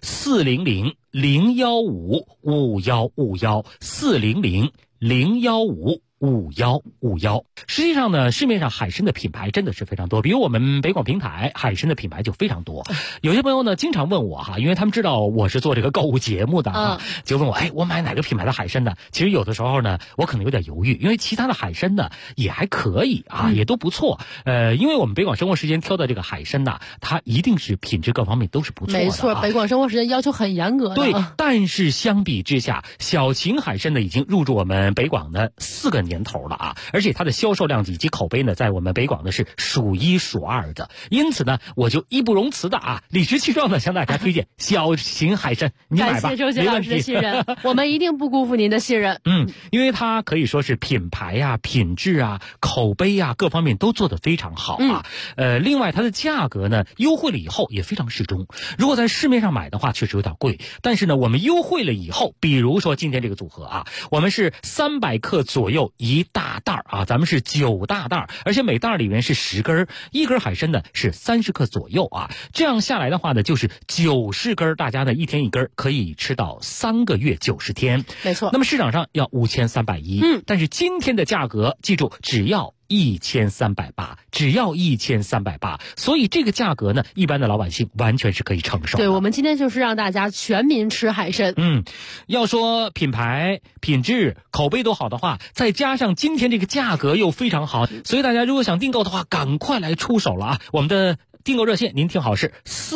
400-015-5151，400-015-5151。实际上呢，市面上海参的品牌真的是非常多，比如我们北广平台海参的品牌就非常多。有些朋友呢经常问我哈，因为他们知道我是做这个购物节目的啊，就问我我买哪个品牌的海参呢？其实有的时候呢，我可能有点犹豫，因为其他的海参呢也还可以啊，也都不错。因为我们北广生活时间挑的这个海参呢，它一定是品质各方面都是不错的。 没错，北广生活时间要求很严格的。 对，但是相比之下，小秦海参呢已经入驻我们北广的4个年头了啊，而且它的销售量以及口碑呢，在我们北广呢是数1数2的。因此呢，我就义不容辞的啊，理直气壮的向大家推荐小秦海参，你买吧， 感谢周杰老师的信任，我们一定不辜负您的信任。 因为它可以说是品牌啊、品质啊、口碑啊各方面都做得非常好啊。另外它的价格呢优惠了以后也非常适中。如果在市面上买的话，确实有点贵，但是呢，我们优惠了以后，比如说今天这个组合啊，我们是300克左右一大袋啊，咱们是9大袋，而且每袋里面是10根，一根海参呢是30克左右啊。这样下来的话呢，就是90根，大家呢一天一根，可以吃到3个月90天。 没错。 那么市场上要5310，但是今天的价格记住只要 1380，只要1380，所以这个价格呢，一般的老百姓完全是可以承受的。 对，我们今天就是让大家全民吃海参。 要说品牌、品质、口碑都好的话，再加上今天这个价格又非常好，所以大家如果想订购的话，赶快来出手了啊！我们的订购热线您听好是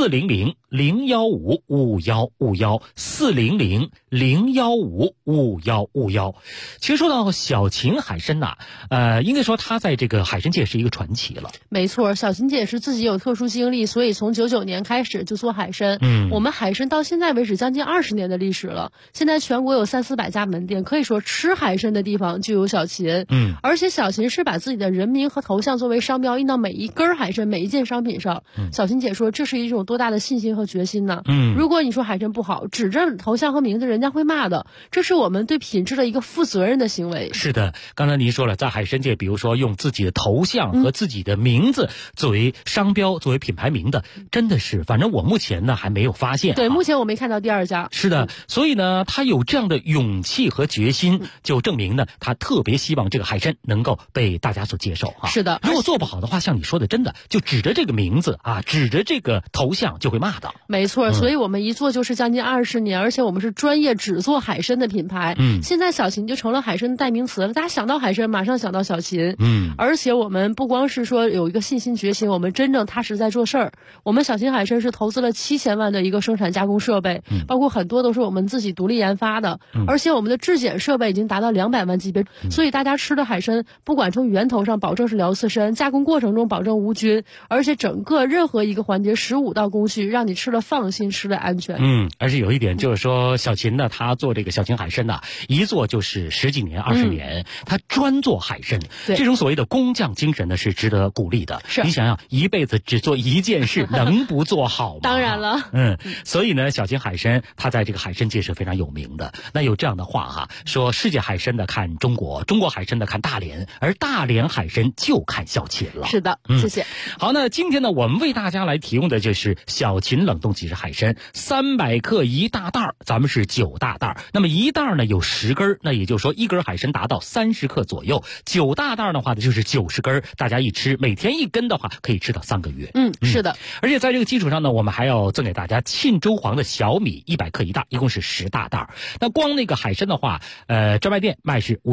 400-015-5151，400-015-5151。其实说到小秦海参呐，应该说他在这个海参界是一个传奇了。 没错，小秦姐是自己有特殊经历，所以从99年开始就做海参。我们海参到现在为止将近20年的历史了，现在全国有300-400家门店，可以说吃海参的地方就有小秦。而且小秦是把自己的人名和头像作为商标印到每一根海参、每一件商品上。小秦姐说这是一种多大的信心和决心呢？如果你说海参不好，指着头像和名字，人家会骂的。这是我们对品质的一个负责任的行为。 是的，刚才您说了，在海参界，比如说用自己的头像和自己的名字作为商标、作为品牌名的，真的是，反正我目前呢还没有发现。 对，目前我没看到第二家。 是的，所以呢，他有这样的勇气和决心，就证明呢，他特别希望这个海参能够被大家所接受啊。 是的， 如果做不好的话，像你说的，真的就指着这个名字啊，指着这个头像就会骂的。 没错，所以我们一做就是将近20年，而且我们是专业只做海参的品牌。现在小秦就成了海参的代名词了，大家想到海参马上想到小秦。而且我们不光是说有一个信心决心，我们真正踏实在做事儿。我们小秦海参是投资了7000万的一个生产加工设备，包括很多都是我们自己独立研发的，而且我们的质检设备已经达到200万级别，所以大家吃的海参不管从源头上保证是辽刺参，加工过程中保证无菌，而且整个任何一个环节15道工序让你吃了放心，吃了安全。 而且有一点就是说，小秦呢，他做这个小秦海参呢，一做就是10几年、20年，他专做海参，这种所谓的工匠精神呢是值得鼓励的。 是， 你想想，一辈子只做一件事，能不做好吗？ 当然了。 所以呢，小秦海参他在这个海参界是非常有名的。那有这样的话哈，说世界海参的看中国，中国海参的看大连，而大连海参就看小秦了。 是的，谢谢。 好，那今天呢，我们为大家来提供的就是小秦冷冻即食海参，300克一大袋，咱们是9大袋。那么一袋呢有10根，那也就是说一根海参达到30克左右，9大袋的话呢就是90根，大家一吃，每天1根的话可以吃到3个月。 是的。 而且在这个基础上呢，我们还要赠给大家沁州黄的小米100克一袋，一共是10大袋。那光那个海参的话，专卖店卖是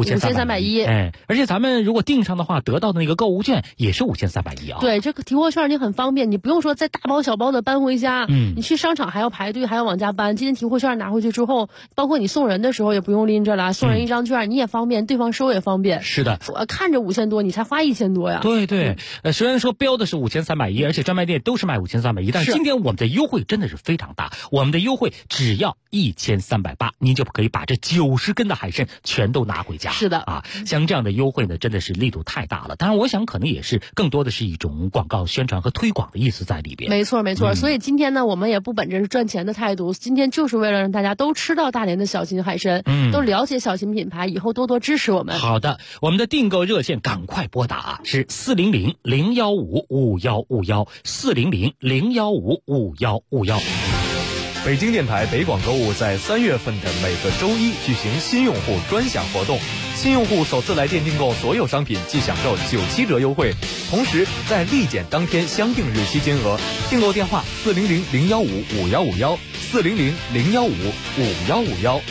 5310，而且咱们如果订上的话，得到的那个购物券也是5310啊。 对，这个提货券你很方便，你不用说再大包小包的搬回家，你去商场还要排队，还要往家搬。今天提货券拿回去之后，包括你送人的时候也不用拎着了，送人一张券你也方便，对方收也方便。 是的， 看着5000多，你才花1000多呀。 对，虽然说标的是5310，而且专卖店都是卖5310，但是今天我们的优惠真的是非常大，我们的优惠只要1380，您就可以把这90根的海参全都拿回家。 是的啊，像这样的优惠呢，真的是力度太大了。当然，我想可能也是更多的是一种广告宣传和推广的意思在里边。 没错，所以今天呢，我们也不本着是赚钱的态度，今天就是为了让大家都吃到大连的小秦海参，都了解小秦品牌，以后多多支持我们。 好的，我们的订购热线赶快拨打啊，是400-015-5151，400-015-5151。 北京电台北广购物在3月份的每个周一举行新用户专享活动，新用户首次来电订购所有商品即享受97折优惠，同时在立减当天相定日期金额。订购电话400-015-5151，400-015-5151。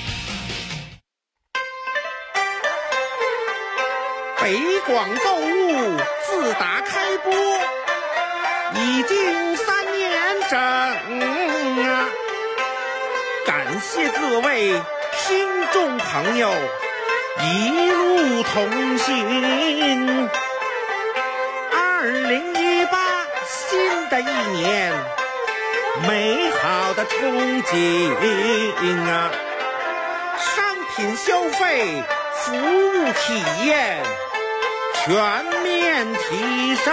北广购物自打开播已经3年整啊，感谢各位听众朋友一路同行。2018新的一年，美好的憧憬啊，商品消费、服务体验全面提升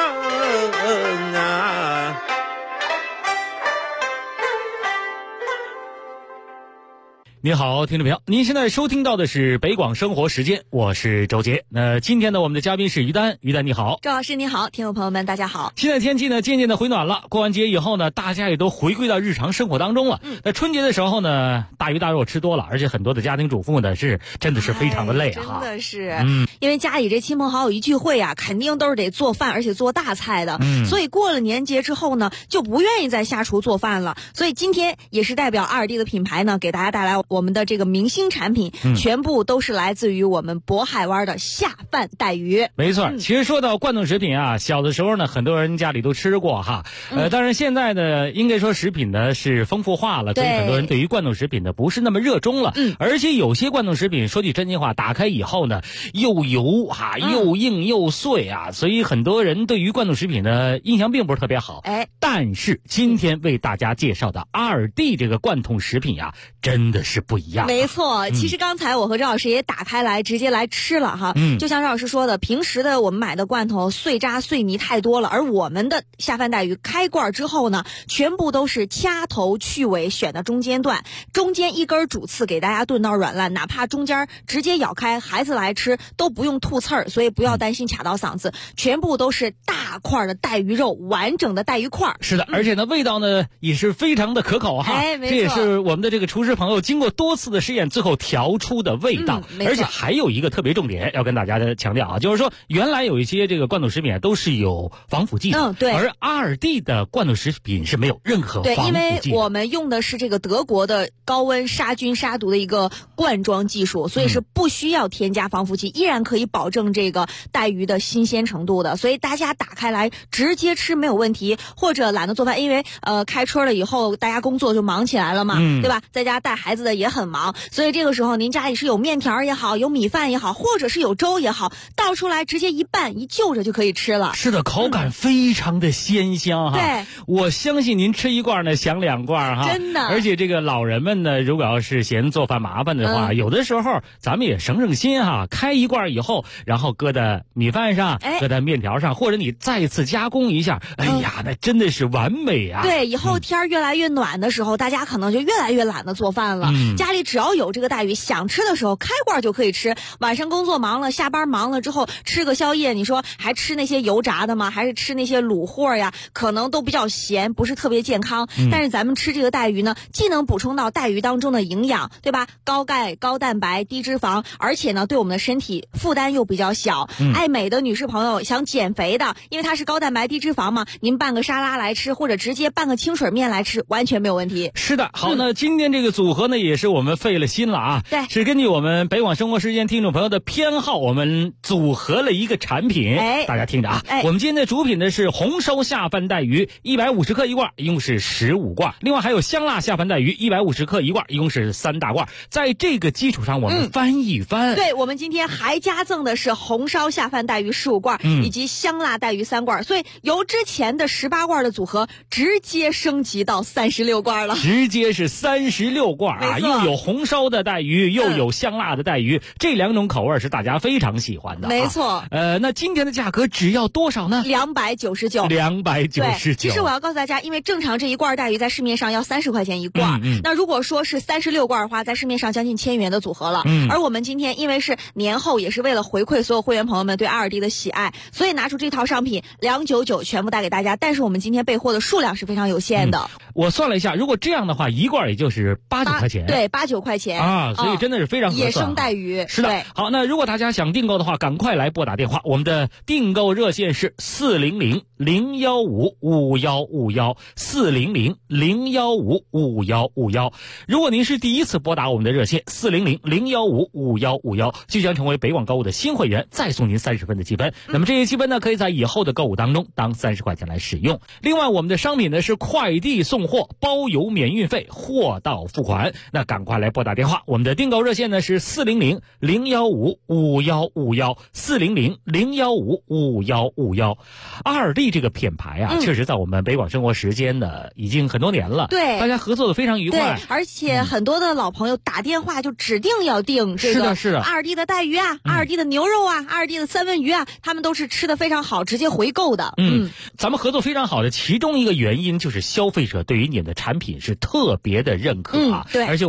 啊！ 你好，听众朋友，您现在收听到的是北广生活时间，我是周杰。那今天呢，我们的嘉宾是于丹，于丹你好。 周老师你好，听众朋友们大家好。 现在天气呢渐渐的回暖了，过完节以后呢，大家也都回归到日常生活当中了。那春节的时候呢，大鱼大肉吃多了，而且很多的家庭主妇呢真的是非常的累哈。 真的是，因为家里这亲朋好友一聚会啊，肯定都是得做饭，而且做大菜的。所以过了年节之后呢，就不愿意再下厨做饭了。所以今天也是代表阿尔蒂的品牌呢，给大家带来我们的这个明星产品，全部都是来自于我们渤海湾的下饭带鱼。 没错，其实说到罐头食品啊，小的时候呢，很多人家里都吃过哈。当然现在呢，应该说食品呢是丰富化了，所以很多人对于罐头食品呢不是那么热衷了。而且有些罐头食品说句真心话，打开以后呢，又油哈，又硬又碎啊，所以很多人对于罐头食品呢印象并不是特别好。但是今天为大家介绍的阿尔蒂这个罐头食品呀，真的是不一样。 没错，其实刚才我和赵老师也打开来直接来吃了哈。就像赵老师说的，平时的我们买的罐头碎渣碎泥太多了，而我们的下饭带鱼开罐之后呢，全部都是掐头去尾，选的中间段，中间一根主刺给大家炖到软烂，哪怕中间直接咬开，孩子来吃都不用吐刺儿，所以不要担心卡到嗓子，全部都是大块的带鱼肉，完整的带鱼块。 是的，而且呢味道呢也是非常的可口哈。 没错， 这也是我们的这个厨师朋友经过多次的试验最后调出的味道。而且还有一个特别重点要跟大家强调啊，就是说原来有一些这个罐头食品都是有防腐剂的， 对， 而阿尔蒂的罐头食品是没有任何防腐剂的。 对，因为我们用的是这个德国的高温杀菌杀毒的一个灌装技术，所以是不需要添加防腐剂，依然可以保证这个带鱼的新鲜程度的。所以大家打开来直接吃没有问题，或者懒得做饭，因为开春了以后大家工作就忙起来了嘛，对吧？在家带孩子的也很忙，所以这个时候您家里是有面条也好，有米饭也好，或者是有粥也好，倒出来直接一拌一就着就可以吃了。 是的，口感非常的鲜香哈。 对， 我相信您吃一罐呢想两罐哈。 真的。 而且这个老人们呢，如果要是嫌做饭麻烦的话，有的时候咱们也省心哈，开一罐以后，然后搁在米饭上，搁在面条上，或者你再次加工一下，哎呀，那真的是完美啊。 对，以后天越来越暖的时候，大家可能就越来越懒得做饭了。家里只要有这个带鱼，想吃的时候开罐就可以吃。晚上工作忙了，下班忙了之后吃个宵夜，你说还吃那些油炸的吗？还是吃那些卤货呀？可能都比较咸，不是特别健康。但是咱们吃这个带鱼呢，既能补充到带鱼当中的营养，对吧？高钙、高蛋白、低脂肪，而且呢对我们的身体负担又比较小。爱美的女士朋友想减肥的，因为它是高蛋白低脂肪嘛，您拌个沙拉来吃，或者直接拌个清水面来吃，完全没有问题。 是的，好，那今天这个组合呢也是我们费了心了啊。 对， 是根据我们北广生活时间听众朋友的偏好，我们组合了一个产品。大家听着啊，我们今天的主品呢是红烧下饭带鱼，150克一罐，一共是15罐。另外还有香辣下饭带鱼150克一罐，一共是3大罐。在这个基础上我们翻一翻。 对，我们今天还加赠的是红烧下饭带鱼15罐，以及香辣带鱼3罐，所以由之前的18罐的组合直接升级到36罐了。 直接是36罐啊，又有红烧的带鱼，又有香辣的带鱼，这两种口味是大家非常喜欢的。 没错。 那今天的价格只要多少呢 ？299。 299。 其实我要告诉大家，因为正常这一罐带鱼在市面上要30块钱一罐，那如果说是36罐的话，在市面上将近1000元的组合了。而我们今天因为是年后，也是为了回馈所有会员朋友们对阿尔蒂的喜爱，所以拿出这套商品299全部带给大家。但是我们今天备货的数量是非常有限的。 我算了一下，如果这样的话，一罐也就是89块钱。 对，89块钱啊，所以真的是非常合算。 野生带鱼。 是的。好，那如果大家想订购的话，赶快来拨打电话，我们的订购热线是400-015-5151，400-015-5151。如果您是第一次拨打我们的热线400-015-5151，即将成为北广购物的新会员，再送您30分的积分。那么这些积分呢，可以在以后的购物当中当30块钱来使用。另外，我们的商品呢是快递送货，包邮免运费，货到付款。那赶快来拨打电话，我们的订购热线呢是400-015-5151，400-015-5151。阿尔蒂这个品牌啊，确实在我们北广生活时间呢已经很多年了， 对， 大家合作的非常愉快。 对，而且很多的老朋友打电话就指定要订这个阿尔蒂的带鱼啊，阿尔蒂的牛肉啊，阿尔蒂的三文鱼啊，他们都是吃的非常好，直接回购的。 咱们合作非常好的其中一个原因就是消费者对于你的产品是特别的认可啊。 对， 而且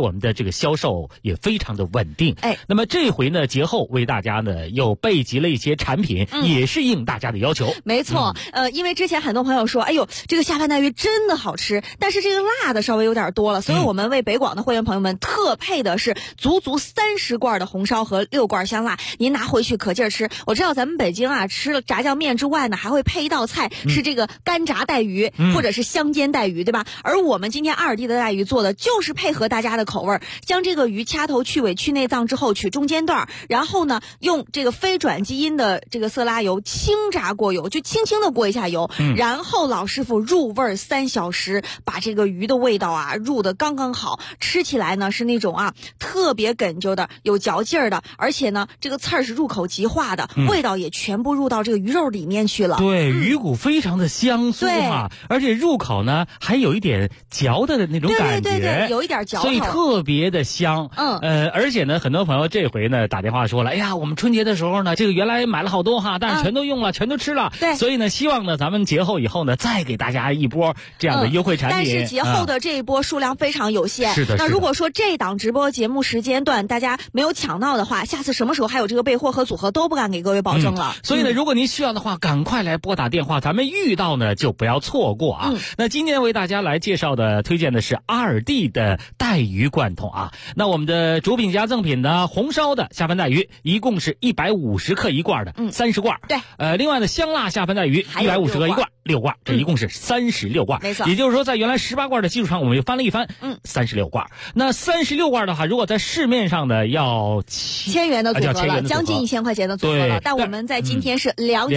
我们的这个销售也非常的稳定。那么这回呢，节后为大家呢又备集了一些产品，也是应大家的要求。 没错，因为之前很多朋友说，哎呦，这个下饭带鱼真的好吃，但是这个辣的稍微有点多了，所以我们为北广的会员朋友们特配的是足30罐的红烧和6罐香辣，您拿回去可劲儿吃。我知道咱们北京啊，吃了炸酱面之外呢，还会配一道菜是这个干炸带鱼，或者是香煎带鱼，对吧？而我们今天阿尔蒂的带鱼做的就是配合大家的口味，将这个鱼掐头去尾去内脏之后取中间段，然后呢用这个非转基因的这个色拉油轻炸过油，就轻轻的过一下油，然后老师傅入味3小时，把这个鱼的味道啊入得刚刚好，吃起来呢是那种啊特别哏啾的，有嚼劲儿的，而且呢这个刺儿是入口即化的，味道也全部入到这个鱼肉里面去了。 对，鱼骨非常的香酥哈，而且入口呢还有一点嚼的那种感觉， 对，有一点嚼头， 所以特别的香。而且呢很多朋友这回呢打电话说了，哎呀，我们春节的时候呢这个原来买了好多哈，但是全都用了，全都吃了，对，所以呢希望呢咱们节后以后呢再给大家一波这样的优惠产品。 但是节后的这一波数量非常有限， 是的。 那如果说这档直播节目时间段大家没有抢到的话，下次什么时候还有这个备货和组合都不敢给各位保证了。 所以呢如果您需要的话，赶快来拨打电话，咱们遇到呢就不要错过啊。那今天为大家来介绍的推荐的是阿尔蒂的带鱼罐头啊。那我们的主品加赠品呢，红烧的下饭带鱼一共是150克一罐的，30罐。 对， 另外的香辣下饭带鱼150克一罐，6罐，这一共是36罐。 没错， 也就是说在原来18罐的基础上，我们又翻了一番，36罐。那36罐的话，如果在市面上呢要 1000元的组合了，将近1000块钱的组合了，但我们在今天是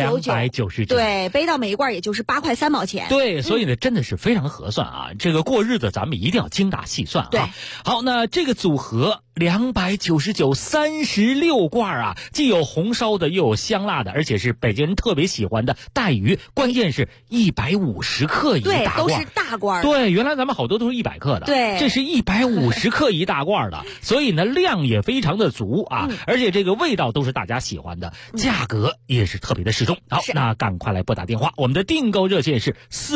299，对，背到每一罐也就是8块3毛钱。 对，所以呢真的是非常合算啊，这个过日子咱们一定要精打细算啊。 对， 好，那这个组合299 36罐啊，既有红烧的又有香辣的，而且是北京人特别喜欢的带鱼，关键是150克一大罐， 对，都是大罐。 对，原来咱们好多都是100克的， 对， 这是150克一大罐的，所以呢量也非常的足啊，而且这个味道都是大家喜欢的，价格也是特别的适中。好，那赶快来拨打电话，我们的订购热线是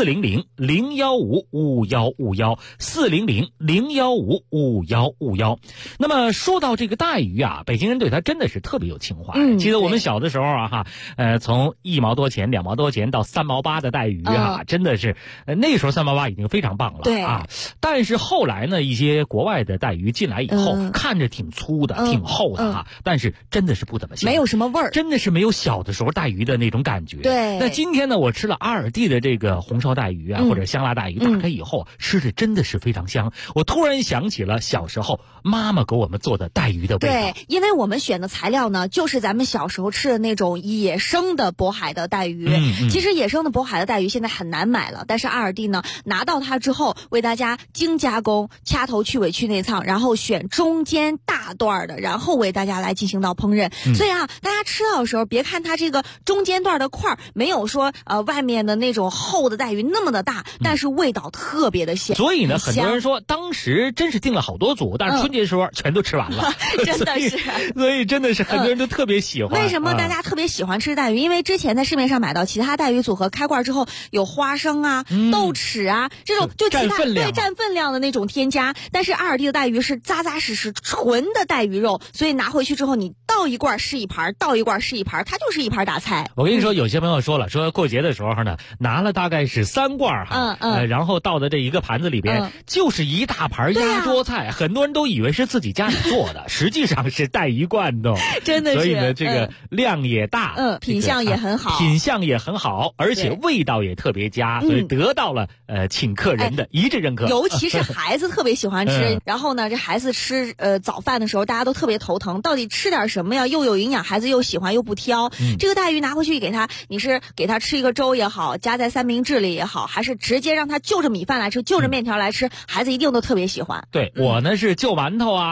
400-015-5151，400-015-5151。那么说到这个带鱼啊，北京人对它真的是特别有情怀。记得我们小的时候啊哈，从1毛多钱、2毛多钱到3毛8的带鱼啊，真的是那时候3毛8已经非常棒了，对啊。但是后来呢，一些国外的带鱼进来以后，看着挺粗的、挺厚的哈，但是真的是不怎么香， 没有什么味儿， 真的是没有小的时候带鱼的那种感觉。 对。 那今天呢，我吃了阿尔蒂的这个红烧带鱼啊，或者香辣带鱼，打开以后吃着真的是非常香。我突然想起了小时候妈妈给我们做的带鱼的味道。 对，因为我们选的材料呢，就是咱们小时候吃的那种野生的渤海的带鱼。其实野生的渤海的带鱼现在很难买了，但是阿尔蒂呢，拿到它之后，为大家精加工，掐头去尾去内脏，然后选中间大段的，然后为大家来进行到烹饪。所以啊，大家吃到的时候，别看它这个中间段的块没有说外面的那种厚的带鱼那么的大，但是味道特别的鲜。 所以呢，很多人说当时真是订了好多组，但是春节的时候全都吃完了， 真的是。 所以真的是很多人都特别喜欢。 为什么大家特别喜欢吃带鱼？因为之前在市面上买到其他带鱼组合开罐之后有花生啊、豆豉啊这种就其他占分量的那种添加，但是阿尔蒂的带鱼是扎扎实实纯的带鱼肉，所以拿回去之后你倒一罐是一盘，倒一罐是一盘，它就是一盘大菜。 我跟你说，有些朋友说了，说过节的时候呢，拿了大概是3罐哈，然后倒到这一个盘子里边，就是一大盘压桌菜，很多人都以为是自己家里做的，实际上是带鱼罐头， 真的是。 所以呢，这个量也大， 品相也很好， 品相也很好，而且味道也特别佳，所以得到了请客人的一致认可。 尤其是孩子特别喜欢吃，然后呢，这孩子吃早饭的时候，大家都特别头疼，到底吃点什么呀？又有营养，孩子又喜欢又不挑。这个带鱼拿回去给他，你是给他吃一个粥也好，加在三明治里也好，还是直接让他就着米饭来吃，就着面条来吃，孩子一定都特别喜欢。 对，我呢是就馒头啊，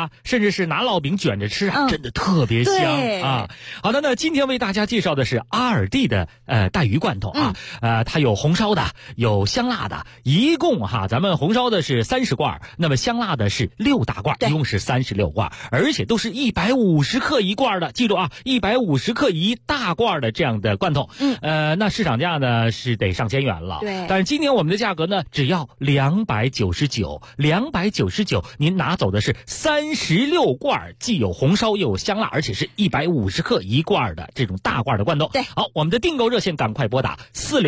啊，甚至是拿烙饼卷着吃啊，真的特别香啊。好的，那今天为大家介绍的是阿尔蒂的带鱼罐头啊，它有红烧的，有香辣的，一共咱们红烧的是30罐，那么香辣的是6大罐，一共是36罐，而且都是150克一罐的，记住啊，150克一大罐的这样的罐头。那市场价呢是得上千元了， 对， 但是今年我们的价格呢只要299，您拿走的是36罐，既有红烧又有香辣，而且是150克一罐的这种大罐的罐头。 对， 好，我们的订购热线赶快拨打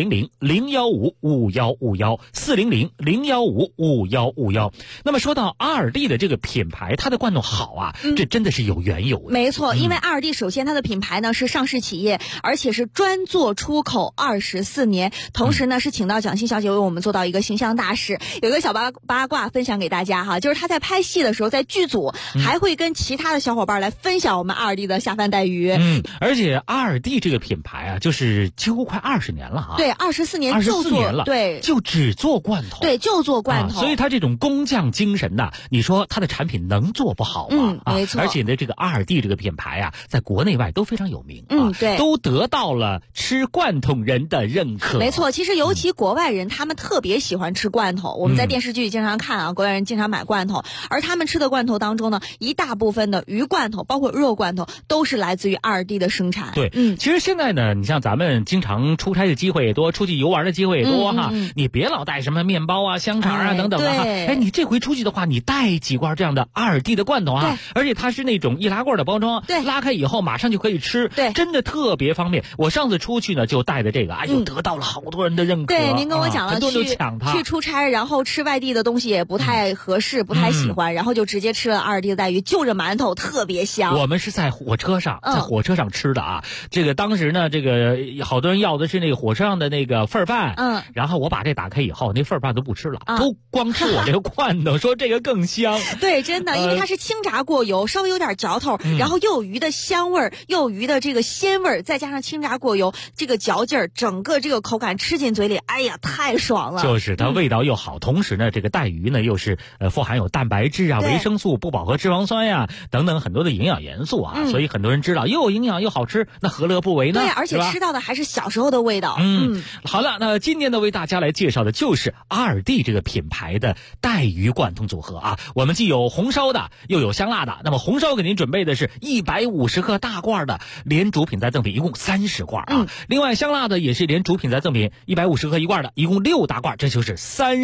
400-015-5151，400-015-5151。那么说到阿尔蒂的这个品牌，它的罐头好啊，这真的是有缘由的。 没错，因为阿尔蒂首先它的品牌呢是上市企业，而且是专做出口24年，同时呢是请到蒋欣小姐为我们做到一个形象大使。有一个小八卦分享给大家哈，就是她在拍戏的时候，在剧组还会跟其他的小伙伴来分享我们阿尔蒂的下饭带鱼。 而且阿尔蒂这个品牌啊，就是几乎快20年了啊。 对，24年了， 对， 就只做罐头。 对，就做罐头。 所以他这种工匠精神呐，你说他的产品能做不好吗？ 没错。 而且呢，这个阿尔蒂这个品牌啊，在国内外都非常有名对， 都得到了吃罐头人的认可。 没错，其实尤其国外人，他们特别喜欢吃罐头。我们在电视剧经常看啊，国外人经常买罐头，而他们吃的罐头当中呢，一大部分的鱼罐头，包括肉罐头，都是来自于阿尔蒂的生产。 对，其实现在呢，你像咱们经常出差的机会也多，出去游玩的机会也多你别老带什么面包啊、香肠啊等等你这回出去的话，你带几罐这样的阿尔蒂的罐头而且它是那种易拉罐的包装，拉开以后马上就可以吃，真的特别方便。我上次出去呢就带的这个，得到了好多人的认可。 对，您跟我讲了， 很多人都抢它。 去出差，然后吃外地的东西也不太合适，不太喜欢，然后就直接吃了阿尔蒂的带鱼，就着馒头特别香。 我们是在火车上，吃的啊。这个当时呢，这个好多人要的是那个火车上的那个份饭，然后我把这打开以后，那份饭都不吃了，都光吃我这个罐头，说这个更香。 对，真的，因为它是清炸过油，稍微有点嚼头，然后又有鱼的香味儿，又有鱼的这个鲜味儿，再加上清炸过油，这个嚼劲儿，整个这个口感吃进嘴里，哎呀，太爽了。 就是它味道又好，同时呢，这个带鱼呢又是富含有蛋白质啊、维生素、不饱和脂肪酸呀等等很多的营养元素啊，所以很多人知道又有营养又好吃，那何乐不为呢？ 对，而且吃到的还是小时候的味道。 好了，那今天呢为大家来介绍的就是阿尔蒂这个品牌的带鱼罐头组合啊。我们既有红烧的，又有香辣的。那么红烧给您准备的是150克大罐的，连主品再赠品，一共30罐啊。另外香辣的也是连主品再赠品150克一罐的，一共6大罐，这就是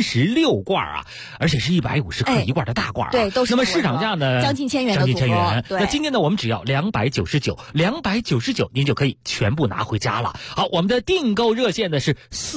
36罐啊，而且是150克一罐的大罐对，都是。 那么市场价呢， 将近1000元的组合。 那今天呢，我们只要299，您就可以全部拿回家了。好，我们的订购热线呢是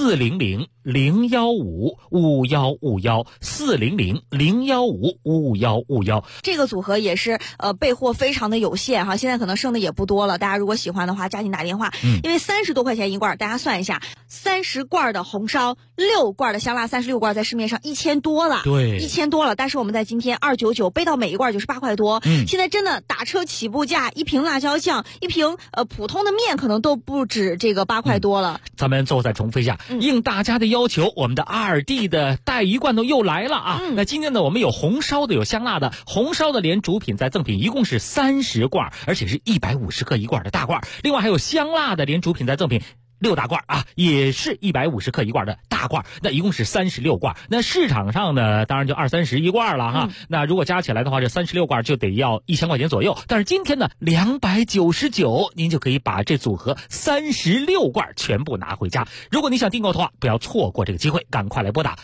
400-015-5151，400-015-5151。 这个组合也是备货非常的有限哈，现在可能剩的也不多了。大家如果喜欢的话，赶紧打电话，因为30多块钱一罐，大家算一下，30罐的红烧，6罐的香辣，36罐在市面上1000多了， 对 ，1000多了。但是我们在今天299背到每一罐98块多，现在真的打车起步价，一瓶辣椒酱，一瓶普通的面可能都不止这个8块多了。 咱们最后再重复一下，应大家的要求，我们的阿尔蒂的带鱼罐头又来了啊！那今天呢，我们有红烧的，有香辣的，红烧的连主品再赠品，一共是30罐，而且是150克一罐的大罐。另外还有香辣的连主品再赠品6大罐啊，也是150克一罐的大罐，那一共是36罐。那市场上呢，当然就20-30一罐了哈。那如果加起来的话，这36罐就得要1000块钱左右。但是今天呢，299，您就可以把这组合36罐全部拿回家。如果你想订购的话，不要错过这个机会，赶快来拨打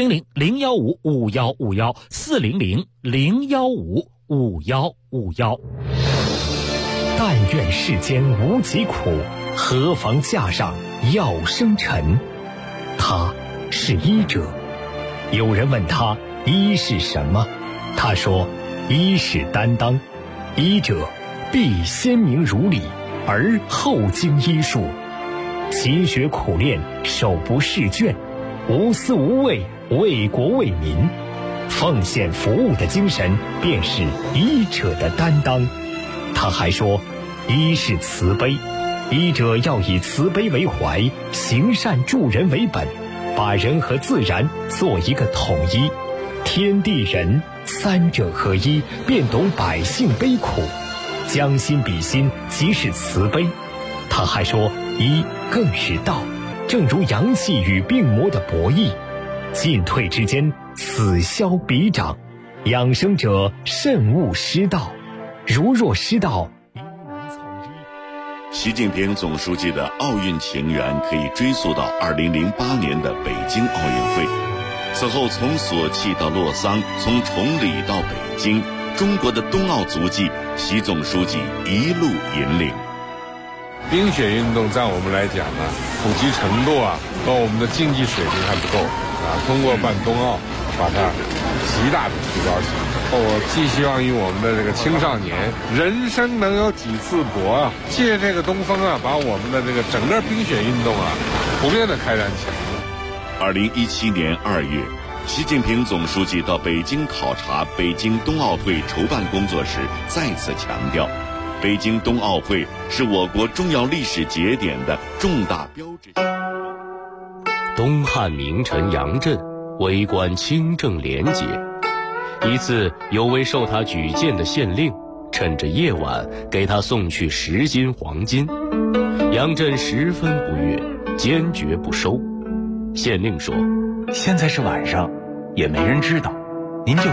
400-015-5151，400-015-5151。 但愿世间无疾苦，何妨架上药生尘。他是医者。有人问他医是什么，他说医是担当，医者必先明如理，而后经医术，勤学苦练，手不释卷，无私无畏，为国为民，奉献服务的精神便是医者的担当。他还说医是慈悲，医者要以慈悲为怀，行善助人为本，把人和自然做一个统一，天地人三者合一，便懂百姓悲苦，将心比心，即是慈悲。他还说，医更是道，正如阳气与病魔的博弈，进退之间，此消彼长。养生者慎勿失道，如若失道， 习近平总书记的奥运情缘可以追溯到2008年的北京奥运会。此后从索契到洛桑，从崇礼到北京，中国的冬奥足迹，习总书记一路引领。 冰雪运动在我们来讲呢，普及程度和我们的竞技水平还不够通过办冬奥，把它极大的提高起来。我寄希望于我们的这个青少年，人生能有几次搏借这个东风把我们的这个整个冰雪运动普遍的开展起来。 2017年2月，习近平总书记到北京考察北京冬奥会筹办工作时，再次强调，北京冬奥会是我国重要历史节点的重大标志。 东汉名臣杨震为官清正廉洁，一次有位受他举荐的县令趁着夜晚给他送去10斤黄金，杨震十分不悦，坚决不收。县令说：“ 现在是晚上，也没人知道，您就